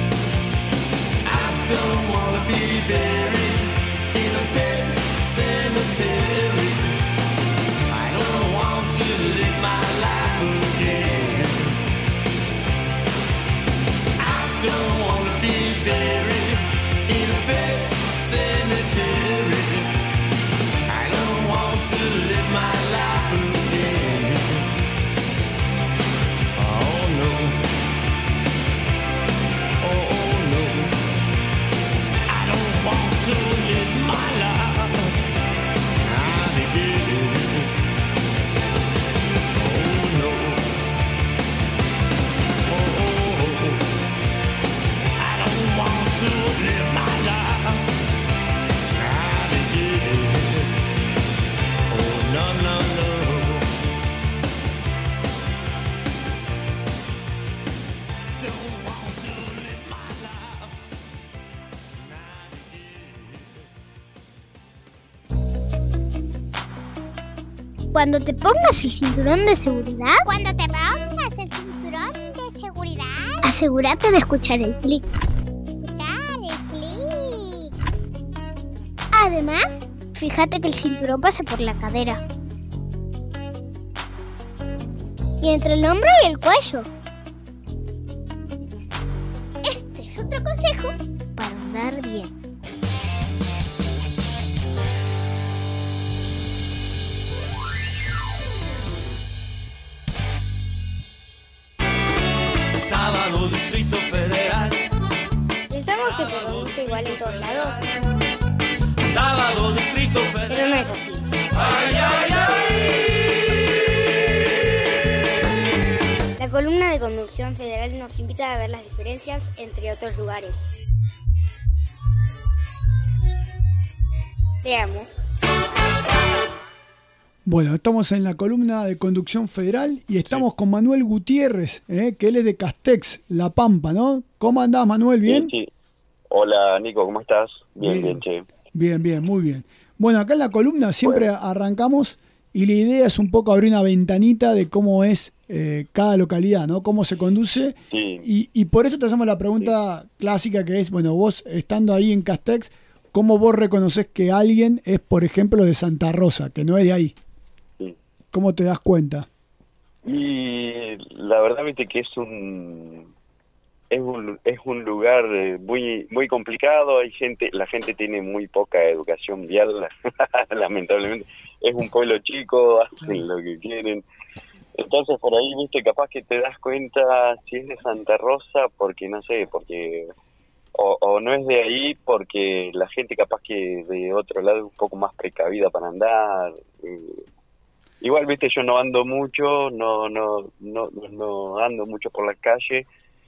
I don't wanna be buried in a pet cemetery. I don't want to live my life again. I don't wanna be buried in a pet cemetery. I don't want to live my life again. Oh no. Oh, oh no. I don't want to live my life again. Oh no. Oh, oh, oh. I don't want to live my life again. Oh no, no, no. Don't want to live my life Cuando te pongas el cinturón de seguridad, cuando te pongas el cinturón de seguridad, asegúrate de escuchar el clic. Escuchar el clic. Además, fíjate que el cinturón pase por la cadera y entre el hombro y el cuello. Este es otro consejo para andar bien. Sábado, Distrito Federal. Pensamos que se pronuncia igual en todos lados, Sábado, Distrito Federal. pero no es así. Ay, ay, ay. La columna de Convención Federal nos invita a ver las diferencias entre otros lugares. Veamos. Bueno, estamos en la columna de Conducción Federal y estamos sí. con Manuel Gutiérrez, ¿eh? que él es de Castex, La Pampa, ¿no? ¿Cómo andás, Manuel? ¿Bien? Sí, sí. Hola, Nico, ¿cómo estás? Bien, bien, bien, che. Bien, bien, muy bien. Bueno, acá en la columna siempre bueno. arrancamos y la idea es un poco abrir una ventanita de cómo es eh, cada localidad, ¿no? Cómo se conduce. Sí. Y, y por eso te hacemos la pregunta sí. clásica que es, bueno, vos estando ahí en Castex, ¿cómo vos reconoces que alguien es, por ejemplo, de Santa Rosa, que no es de ahí? Sí. ¿Cómo te das cuenta? Y la verdad, viste que es un es un es un lugar muy muy complicado. Hay gente, la gente tiene muy poca educación vial, lamentablemente. Es un pueblo chico, hacen lo que quieren. Entonces por ahí, viste, capaz que te das cuenta si es de Santa Rosa, porque no sé, porque o, o no es de ahí, porque la gente capaz que de otro lado es un poco más precavida para andar. Eh, igual, viste, yo no ando mucho, no no no no ando mucho por la calle.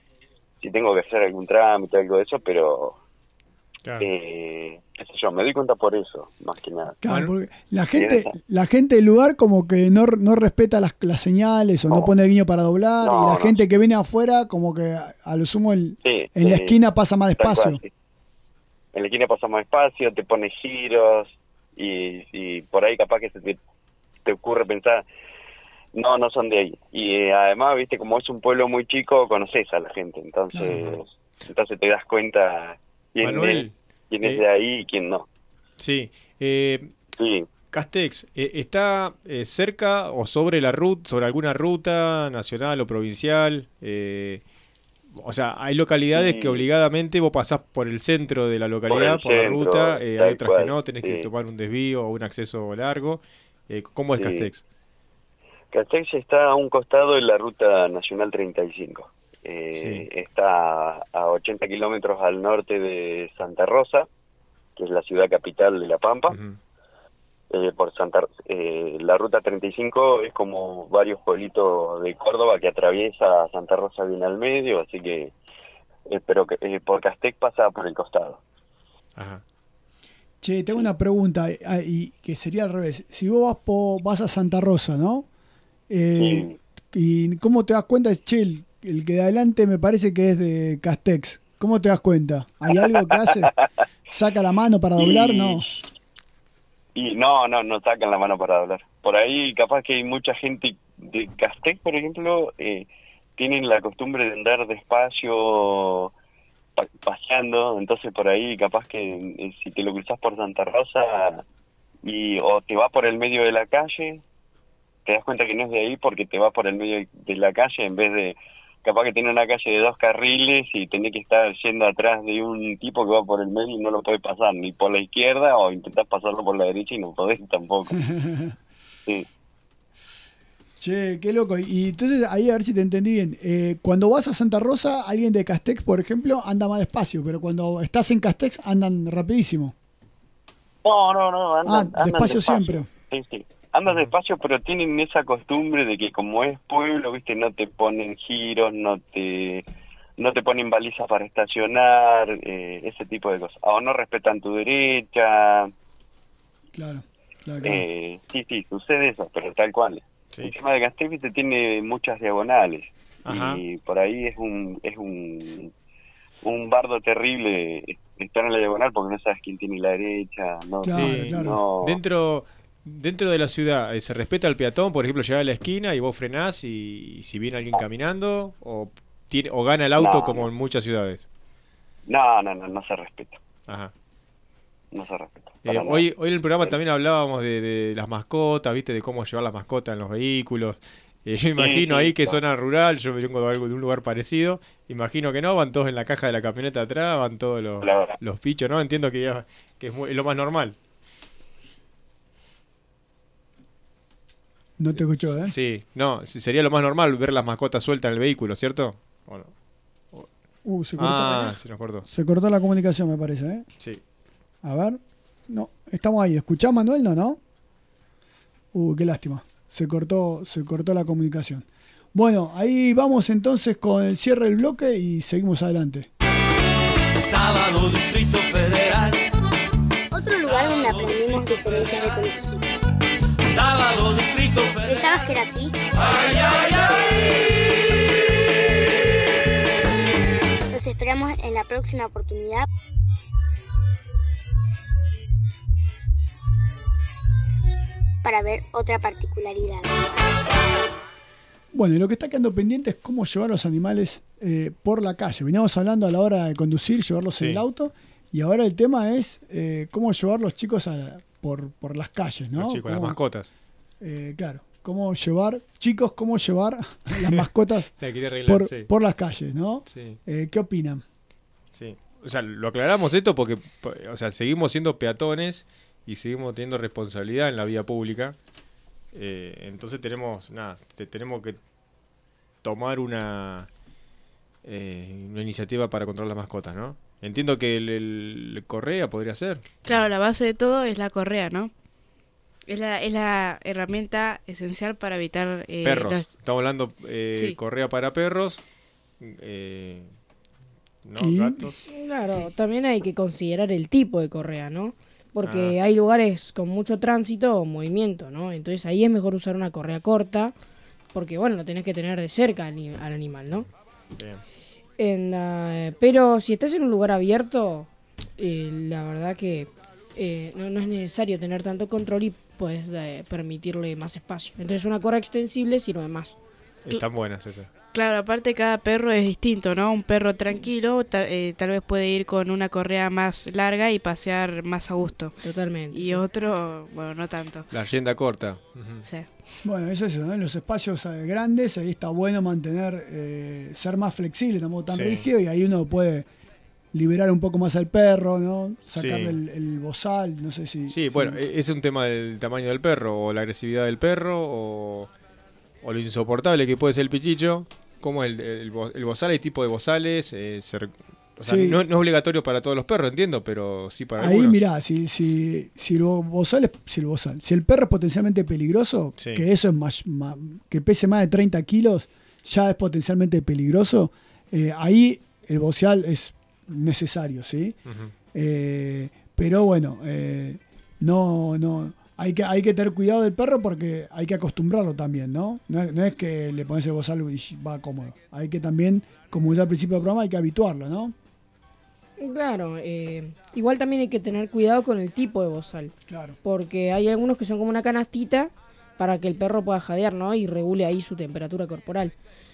Si tengo que hacer algún trámite, algo de eso, pero claro. eh, qué sé yo, me doy cuenta por eso, más que nada. Claro, porque la gente, la gente del lugar como que no, no respeta las, las señales o no, no pone el guiño para doblar, no, y la no. gente que viene afuera como que a lo sumo el, sí, en sí, la esquina pasa más despacio. Cual, sí. En la esquina pasa más despacio, te pone giros y, y por ahí capaz que se te, te ocurre pensar, no, no son de ahí. Y eh, además, viste, como es un pueblo muy chico, conoces a la gente, entonces claro. entonces te das cuenta quién, Manuel, es, quién es eh, de ahí y quién no. Sí. Eh, sí. Castex, eh, ¿está eh, cerca o sobre la ruta, sobre alguna ruta nacional o provincial? Eh, o sea, hay localidades sí. que obligadamente vos pasás por el centro de la localidad, por, por la centro, ruta, eh, hay otras cual, que no, tenés sí. que tomar un desvío o un acceso largo. Eh, ¿Cómo es sí. Castex? Castex está a un costado de la ruta nacional treinta y cinco. Eh, sí. Está a ochenta kilómetros al norte de Santa Rosa, que es la ciudad capital de La Pampa. Uh-huh. eh, por Santa, eh, la ruta treinta y cinco es como varios pueblitos de Córdoba que atraviesa Santa Rosa bien al medio, así que eh, pero que eh, por Castex pasa por el costado. Ajá. Che, tengo una pregunta, y que sería al revés. Si vos vas, po, vas a Santa Rosa, ¿no? Eh, sí. ¿Y cómo te das cuenta? Che, el, el que de adelante me parece que es de Castex. ¿Cómo te das cuenta? ¿Hay algo que hace? ¿Saca la mano para doblar? Y, no. Y no, no, no sacan la mano para doblar. Por ahí capaz que hay mucha gente de Castex, por ejemplo, eh, tienen la costumbre de andar despacio pa- paseando, entonces por ahí capaz que eh, si te lo cruzás por Santa Rosa y o te vas por el medio de la calle, te das cuenta que no es de ahí porque te vas por el medio de la calle en vez de, capaz que tiene una calle de dos carriles y tenés que estar yendo atrás de un tipo que va por el medio y no lo podés pasar ni por la izquierda o intentás pasarlo por la derecha y no podés tampoco. Sí. Che, qué loco. Y entonces ahí a ver si te entendí bien. Eh, cuando vas a Santa Rosa, alguien de Castex, por ejemplo, anda más despacio, pero cuando estás en Castex andan rapidísimo. No, no, no. Andan, ah, andan despacio, despacio siempre. Sí, sí. Andas despacio, pero tienen esa costumbre de que como es pueblo, viste, no te ponen giros, no te no te ponen balizas para estacionar, eh, ese tipo de cosas. O no respetan tu derecha. Claro, claro, claro. Eh, sí, sí, sucede eso, pero tal cual. Sí. El tema de Castex, viste, tiene muchas diagonales. Ajá. Y por ahí es un es un un bardo terrible estar en la diagonal porque no sabes quién tiene la derecha. No, claro, sí, claro. No. Dentro... Dentro de la ciudad, ¿se respeta al peatón? Por ejemplo, llega a la esquina y vos frenás y, y si viene alguien caminando o, tiene, o gana el auto no, como no. en muchas ciudades. No, no, no, no se respeta. Ajá. No se respeta. Eh, hoy, hoy en el programa también hablábamos de, de las mascotas, ¿viste? De cómo llevar las mascotas en los vehículos. Eh, yo imagino sí, sí, ahí que claro. Zona rural, yo vengo de, algo, de un lugar parecido, imagino que no, van todos en la caja de la camioneta atrás, van todos los, claro. los pichos, ¿no? Entiendo que, ya, que es, muy, es lo más normal. No te escuchó, ¿eh? Sí, no, sería lo más normal ver las mascotas sueltas en el vehículo, ¿cierto? ¿O no? Uh, se cortó. Ah, se nos cortó. Se cortó la comunicación, me parece, ¿eh? Sí. A ver. No, estamos ahí. ¿Escuchás, Manuel? No, ¿no? Uh, qué lástima. Se cortó, se cortó la comunicación. Bueno, ahí vamos entonces con el cierre del bloque y seguimos adelante. Sábado, Distrito Federal. Otro lugar donde aprendimos diferencias de conducir. Sábado Distrito Federal. ¿Pensabas que era así? Ay, ay, ay. Los esperamos en la próxima oportunidad. Para ver otra particularidad. Bueno, y lo que está quedando pendiente es cómo llevar los animales eh, por la calle. Veníamos hablando a la hora de conducir, llevarlos Sí. en el auto, y ahora el tema es eh, cómo llevar los chicos a la- por, por las calles, ¿no? Los chicos, las Cómo- mascotas. eh, claro, cómo llevar, chicos, cómo llevar las mascotas La quería arreglar, por, sí. por las calles, ¿no? Sí. Eh, ¿Qué opinan? Sí. O sea, lo aclaramos esto porque, po- o sea, seguimos siendo peatones y seguimos teniendo responsabilidad en la vía pública. Eh, entonces tenemos, nada, te- tenemos que tomar una, eh, una iniciativa para controlar las mascotas, ¿no? Entiendo que el, el correa podría ser. Claro, la base de todo es la correa, ¿no? Es la, es la herramienta esencial para evitar... eh, Perros. los- Estamos hablando eh, Sí. correa para perros. Eh, ¿no? Y- Gatos. Claro, también hay que considerar el tipo de correa, ¿no? Porque Ah. hay lugares con mucho tránsito o movimiento, ¿no? Entonces ahí es mejor usar una correa corta, porque bueno, lo tenés que tener de cerca al, ni- al animal, ¿no? Bien. En, ah, pero si estás en un lugar abierto, eh, la verdad que eh, no, no es necesario tener tanto control y puedes eh, permitirle más espacio. Entonces una correa extensible sirve más. Están buenas esas. Claro, aparte cada perro es distinto, ¿no? Un perro tranquilo ta- eh, tal vez puede ir con una correa más larga y pasear más a gusto. Totalmente. Y sí. otro, bueno, no tanto. La rienda corta. Sí. Bueno, eso es eso, ¿no? En los espacios eh, grandes, ahí está bueno mantener, eh, ser más flexible, tampoco tan Sí. rígido, y ahí uno puede liberar un poco más al perro, ¿no? Sacarle Sí. el, el bozal, no sé si... Sí, si- bueno, e- es un tema del tamaño del perro, o la agresividad del perro, o, o lo insoportable que puede ser el pichicho. Como el, el, bo- el bozal, hay tipo de bozales. Eh, se re- o sea, Sí. no, no es obligatorio para todos los perros, entiendo, pero sí para Ahí, algunos. mirá, si, si, si, el bozal es- si el bozal, si el perro es potencialmente peligroso, Sí. que eso es más, más- que pese más de treinta kilos, ya es potencialmente peligroso, eh, ahí el bozal es necesario, ¿sí? Ujú. Eh, pero bueno, eh, no, no, hay que, hay que tener cuidado del perro porque hay que acostumbrarlo también, ¿no? No, es- no es que le pones el bozal y va cómodo. Hay que también, como ya al principio del programa, hay que habituarlo, ¿no? Claro, eh, igual también hay que tener cuidado con el tipo de bozal. Claro. Porque hay algunos que son como una canastita para que el perro pueda jadear, ¿no? Y regule ahí su temperatura corporal.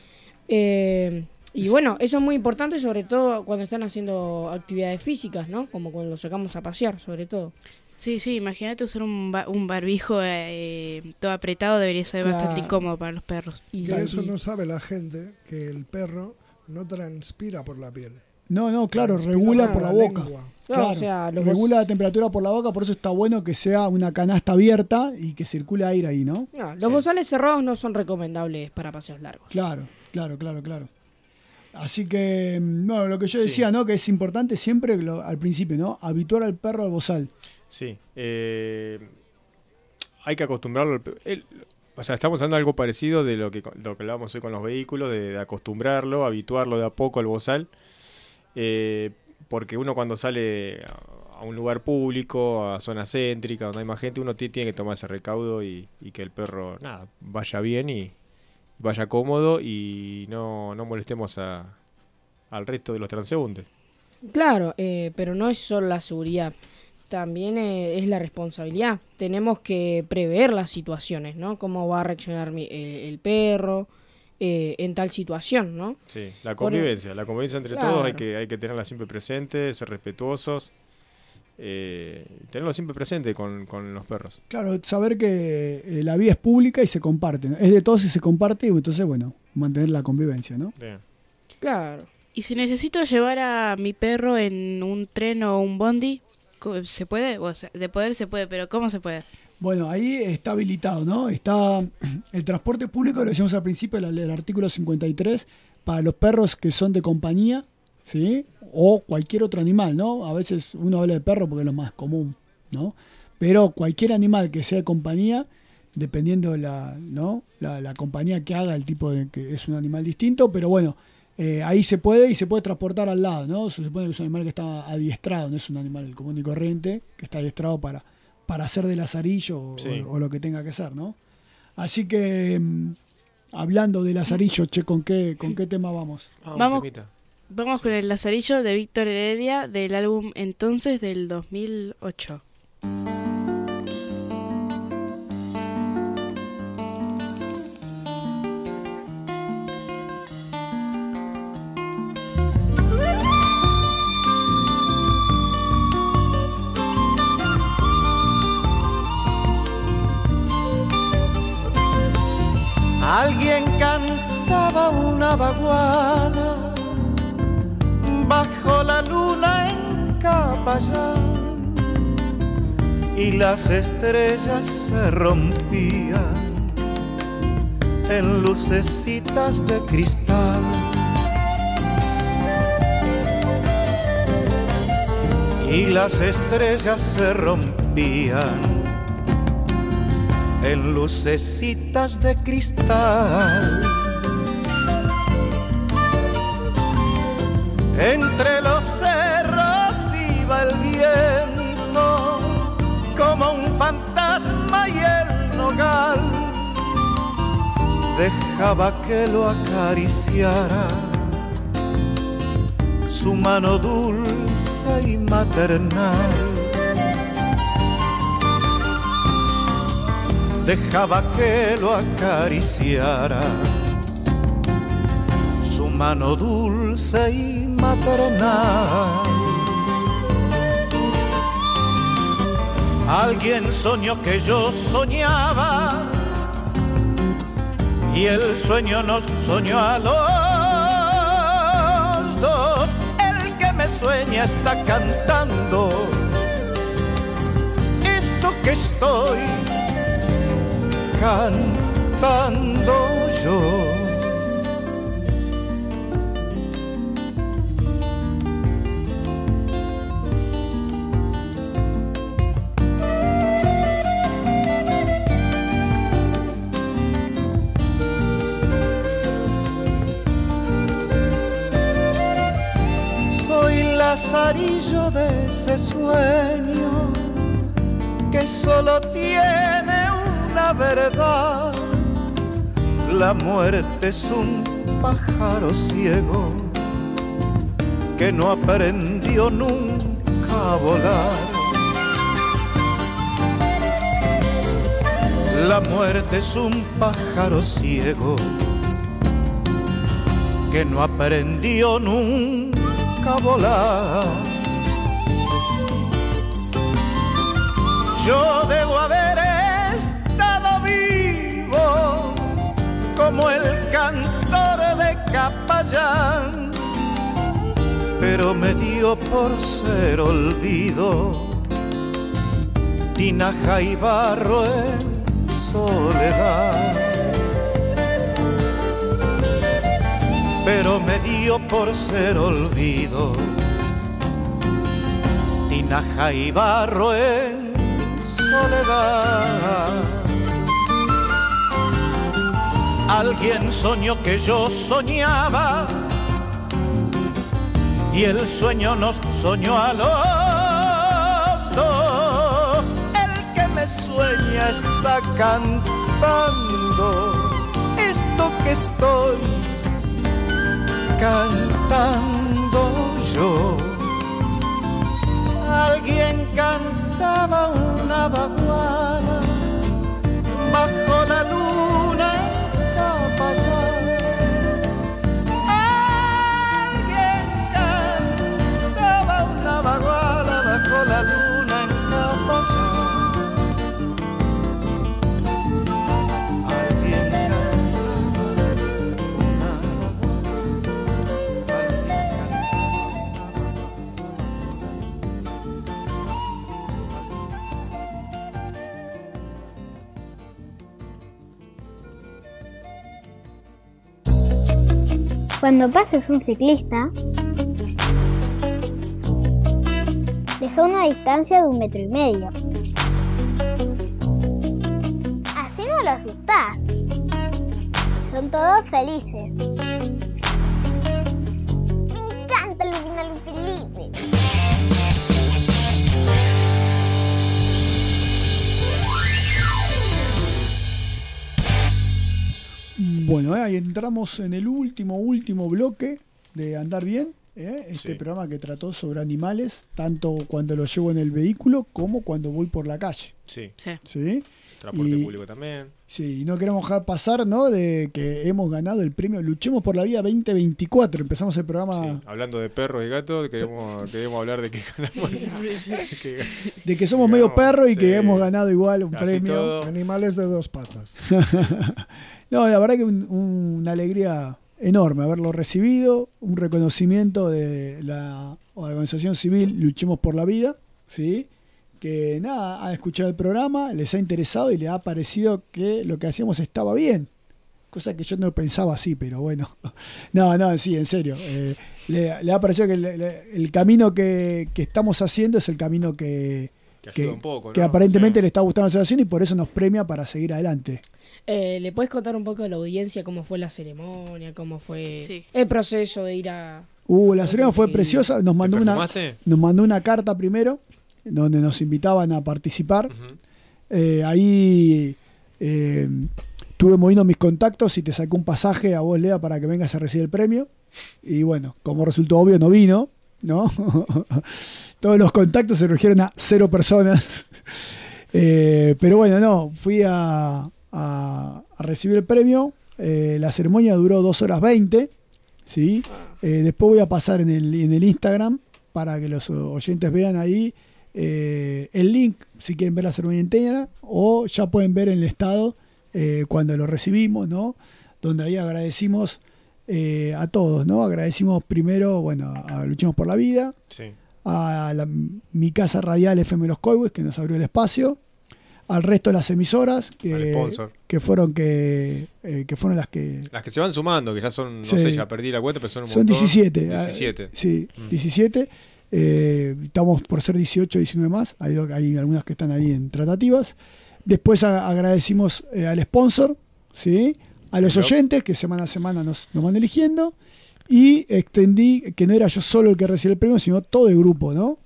Eh, y bueno, eso es muy importante, sobre todo cuando están haciendo actividades físicas, ¿no? Como cuando los sacamos a pasear, sobre todo. Sí, sí, imagínate usar un, ba- un barbijo eh, todo apretado, debería ser Claro. bastante incómodo para los perros. Y, Que eso y- no sabe la gente, que el perro no transpira por la piel. No, no, claro, Transpira regula por por la la boca. lengua. Claro, Claro, o sea, los regula bos- la temperatura por la boca, por eso está bueno que sea una canasta abierta y que circule aire ahí, ¿no? no, los bozales cerrados no son recomendables para paseos largos. Claro, claro, claro, claro. Así que, mm, bueno, lo que yo Sí. decía, ¿no? Que es importante siempre, lo- al principio, ¿no? Habituar al perro al bozal. Sí. eh, hay que acostumbrarlo. al pe- el- o sea, estamos hablando de algo parecido de lo que, lo que hablábamos hoy con los vehículos, de, de acostumbrarlo, habituarlo de a poco al bozal. Eh, porque uno cuando sale a, a un lugar público, a zona céntrica, donde hay más gente, uno ti- tiene que tomar ese recaudo y, y que el perro, nada, vaya bien y vaya cómodo y no, no molestemos a, al resto de los transeúntes. Claro, eh, pero no es solo la seguridad, también eh, es la responsabilidad. Tenemos que prever las situaciones, ¿no? Cómo va a reaccionar mi- el, el perro eh, en tal situación, ¿no? Sí, la Por- convivencia, la convivencia entre Claro. todos hay que, hay que tenerla siempre presente, ser respetuosos, eh, tenerlo siempre presente con, con los perros. Claro, saber que eh, la vía es pública y se comparte, ¿no? Es de todos y se comparte, y entonces, bueno, mantener la convivencia, ¿no? Bien. Claro. Y si necesito llevar a mi perro en un tren o un bondi, co- ¿se puede? O sea, de poder se puede, pero ¿cómo se puede? Bueno, ahí está habilitado, ¿no? Está el transporte público, lo decíamos al principio, el, el artículo cincuenta y tres, para los perros que son de compañía, ¿sí? O cualquier otro animal, ¿no? A veces uno habla de perro porque es lo más común, ¿no? Pero cualquier animal que sea de compañía, dependiendo de la, ¿no? la, la compañía que haga, el tipo de que es un animal distinto, pero bueno, eh, ahí se puede y se puede transportar al lado, ¿no? Se supone que es un animal que está adiestrado, no es un animal común y corriente, que está adiestrado para, para hacer de Lazarillo o, Sí. o, o lo que tenga que ser, ¿no? Así que, mm, hablando de Lazarillo, che, ¿con qué, con qué tema vamos? Ah, un Vamos, temita. vamos con el Lazarillo de Víctor Heredia del álbum Entonces del dos mil ocho. Alguien cantaba una baguala bajo la luna en Capayán y las estrellas se rompían en lucecitas de cristal. Y las estrellas se rompían en lucecitas de cristal. Entre los cerros iba el viento como un fantasma y el nogal dejaba que lo acariciara su mano dulce y maternal. Dejaba que lo acariciara su mano dulce y maternal. Alguien soñó que yo soñaba y el sueño nos soñó a los dos. El que me sueña está cantando esto que estoy cantando yo. Soy Lazarillo de ese sueño que solo tiene una verdad. La muerte es un pájaro ciego que no aprendió nunca a volar. La muerte es un pájaro ciego que no aprendió nunca a volar. Yo debo haber estado vivo como el cantor de Capayán, pero me dio por ser olvido tinaja y barro en soledad. Pero me dio por ser olvido tinaja y barro en soledad. Alguien soñó que yo soñaba y el sueño nos soñó a los dos. El que me sueña está cantando esto que estoy cantando yo. Alguien cantaba una baguala bajo la luna en Capayán. Alguien cantaba una baguala bajo la luna en Capayán. Alguien Cuando pases un ciclista, deja una distancia de un metro y medio. Así no lo asustás. Son todos felices. Me encanta los finales felices. Bueno, eh, ahí entramos en el último, último bloque de Andar Bien. ¿eh? Este Sí. programa que trató sobre animales, tanto cuando lo llevo en el vehículo como cuando voy por la calle. Sí. Sí. ¿Sí? Transporte Y- público también. Sí, y no queremos dejar pasar, ¿no? De que hemos ganado el premio Luchemos por la Vida veinte veinticuatro. Empezamos el programa Sí. Hablando de perros y gatos, queremos, queremos hablar de que ganamos. que- de que somos medio perros y sí. que hemos ganado igual un Así premio. todo. Animales de dos patas. No, la verdad que un- un- una alegría enorme haberlo recibido, un reconocimiento de la organización civil Luchemos por la Vida, ¿sí? Que nada, ha escuchado el programa, les ha interesado y les ha parecido que lo que hacíamos estaba bien. Cosa que yo no pensaba así, pero bueno. No, no, sí, en serio. Eh, le, le ha parecido que le- le- el camino que, que estamos haciendo es el camino que, Que ayuda un poco, que ¿no? aparentemente le está gustando la situación y por eso nos premia para seguir adelante. Eh, ¿Le puedes contar un poco a la audiencia cómo fue la ceremonia, cómo fue Sí. el proceso de ir a... Uh, la ceremonia fue preciosa. Nos mandó una, perfumaste? nos mandó una carta primero, donde nos invitaban a participar. Eh, ahí eh, estuve moviendo mis contactos y te saqué un pasaje a vos, Lea, para que vengas a recibir el premio. Y bueno, como resultó obvio, no vino, ¿no? Todos los contactos se redujeron a cero personas. Eh, pero bueno, no, fui a, a- a recibir el premio. Eh, la ceremonia duró dos horas veinte. ¿Sí? Eh, después voy a pasar en el, en el Instagram para que los oyentes vean ahí eh, el link si quieren ver la ceremonia entera, o ya pueden ver en el estado eh, cuando lo recibimos, ¿no? Donde ahí agradecimos eh, a todos, ¿no? Agradecimos primero, bueno, a Luchemos por la Vida, Sí. a la- mi casa radial F M Los Coihues, que nos abrió el espacio, al resto de las emisoras Al que, sponsor. que fueron que, eh, que fueron las que Las que se van sumando, que ya son, no Sí. sé, ya perdí la cuenta, pero son un son montón. diecisiete. diecisiete. ah, Sí, Mm. diecisiete. Eh, estamos por ser dieciocho, diecinueve más. Hay, do- hay algunas que están ahí en tratativas. Después a- agradecimos eh, al sponsor, ¿sí? A los Hello. oyentes que semana a semana nos, nos van eligiendo. Y extendí que no era yo solo el que recibió el premio, sino todo el grupo, ¿no?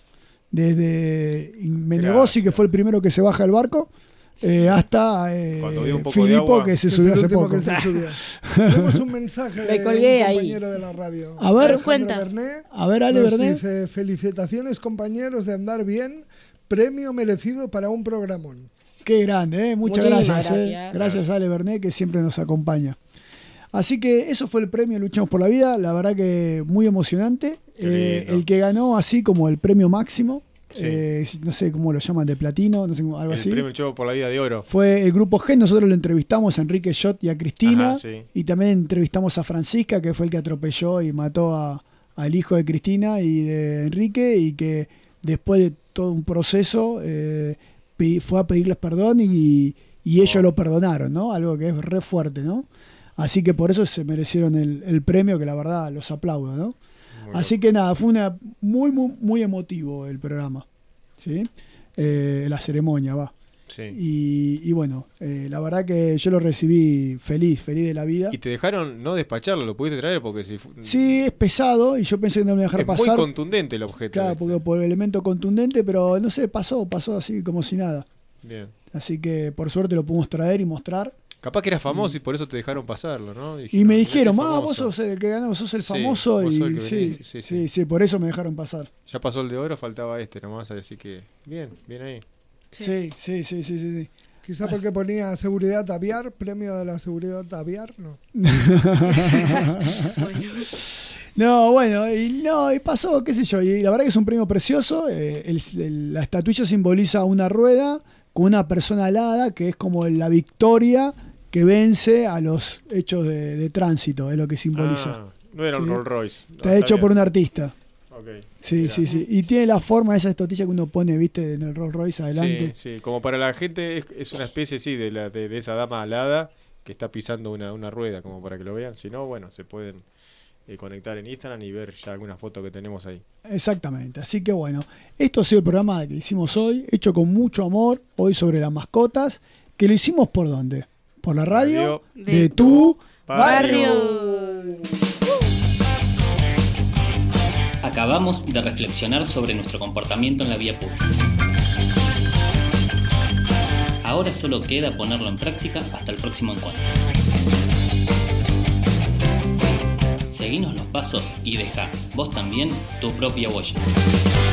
Desde Menegosi, que fue el primero que se baja del barco, eh, hasta eh, Cuando vio un poco de Filipo, agua. que se Es subió el hace último poco. que se subió. Tenemos un mensaje Me de colgué un ahí. compañero de la radio. A ver, Alejandro cuenta. Berné, A ver, Ale nos Berné. dice: felicitaciones, compañeros, de Andar Bien. Premio merecido para un programón. Qué grande, ¿eh? Muchas Muchísimas gracias. ¿eh? gracias. Gracias a Ale Bernet, que siempre nos acompaña. Así que eso fue el premio Luchamos por la Vida, la verdad que muy emocionante. Qué Eh, lindo. el que ganó así como el premio máximo, Sí. eh, no sé cómo lo llaman, de platino, no sé cómo, algo El así. premio Luchemos por la Vida de oro. Fue el grupo G, nosotros lo entrevistamos a Enrique Schott y a Cristina. Ajá, sí. Y también entrevistamos a Francisca, que fue el que atropelló y mató a- al hijo de Cristina y de Enrique, y que después de todo un proceso eh, pe- fue a pedirles perdón y, y ellos Oh. lo perdonaron, ¿no? Algo que es re fuerte, ¿no? Así que por eso se merecieron el, el premio, que la verdad los aplaudo, ¿no? Muy Así que nada, fue una muy, muy, muy emotivo el programa, ¿sí? Eh, la ceremonia, va. Sí. Y, y bueno, eh, la verdad que yo lo recibí feliz, feliz de la vida. Y te dejaron no despacharlo, lo pudiste traer porque si fu- Sí, es pesado y yo pensé que no me iba a dejar es pasar. muy contundente el objeto. Claro, este. porque por el elemento contundente, pero no sé, pasó, pasó así como si nada. Bien. Así que por suerte lo pudimos traer y mostrar. Capaz que eras famoso y por eso te dejaron pasarlo, ¿no? Y me dijeron, "Mirá qué ah, vos famoso". sos el que ganó, vos sos el Sí, famoso. vos Y sos el que sí, venís, sí, sí, sí, sí. por eso me dejaron pasar. Ya pasó el de oro, faltaba este nomás, así que bien, bien ahí. Sí, sí, sí, sí, sí. sí. Quizá Así- porque ponía seguridad aviar, premio de la seguridad aviar, no. No, bueno, y no, y pasó, qué sé yo, y la verdad que es un premio precioso. eh, el- el- la estatuilla simboliza una rueda con una persona alada, que es como la victoria que vence a los hechos de, de tránsito, es lo que simboliza. Ah, no era un Sí. Rolls Royce. No, Está hecho bien. por un artista. Ok. Sí, Mirá. sí, sí. Y tiene la forma de esa estotilla que uno pone, viste, en el Rolls Royce adelante. Sí, sí, como para la gente es, es una especie, sí, de, la, de, de esa dama alada que está pisando una, una rueda, como para que lo vean. Si no, bueno, se pueden eh, conectar en Instagram y ver ya alguna foto que tenemos ahí. Exactamente. Así que bueno, esto ha sido el programa que hicimos hoy, hecho con mucho amor, hoy sobre las mascotas, que lo hicimos por dónde? Por la radio, Radio de, tu barrio. barrio. Acabamos de reflexionar sobre nuestro comportamiento en la vía pública. Ahora solo queda ponerlo en práctica hasta el próximo encuentro. Seguinos los pasos y deja vos también tu propia huella.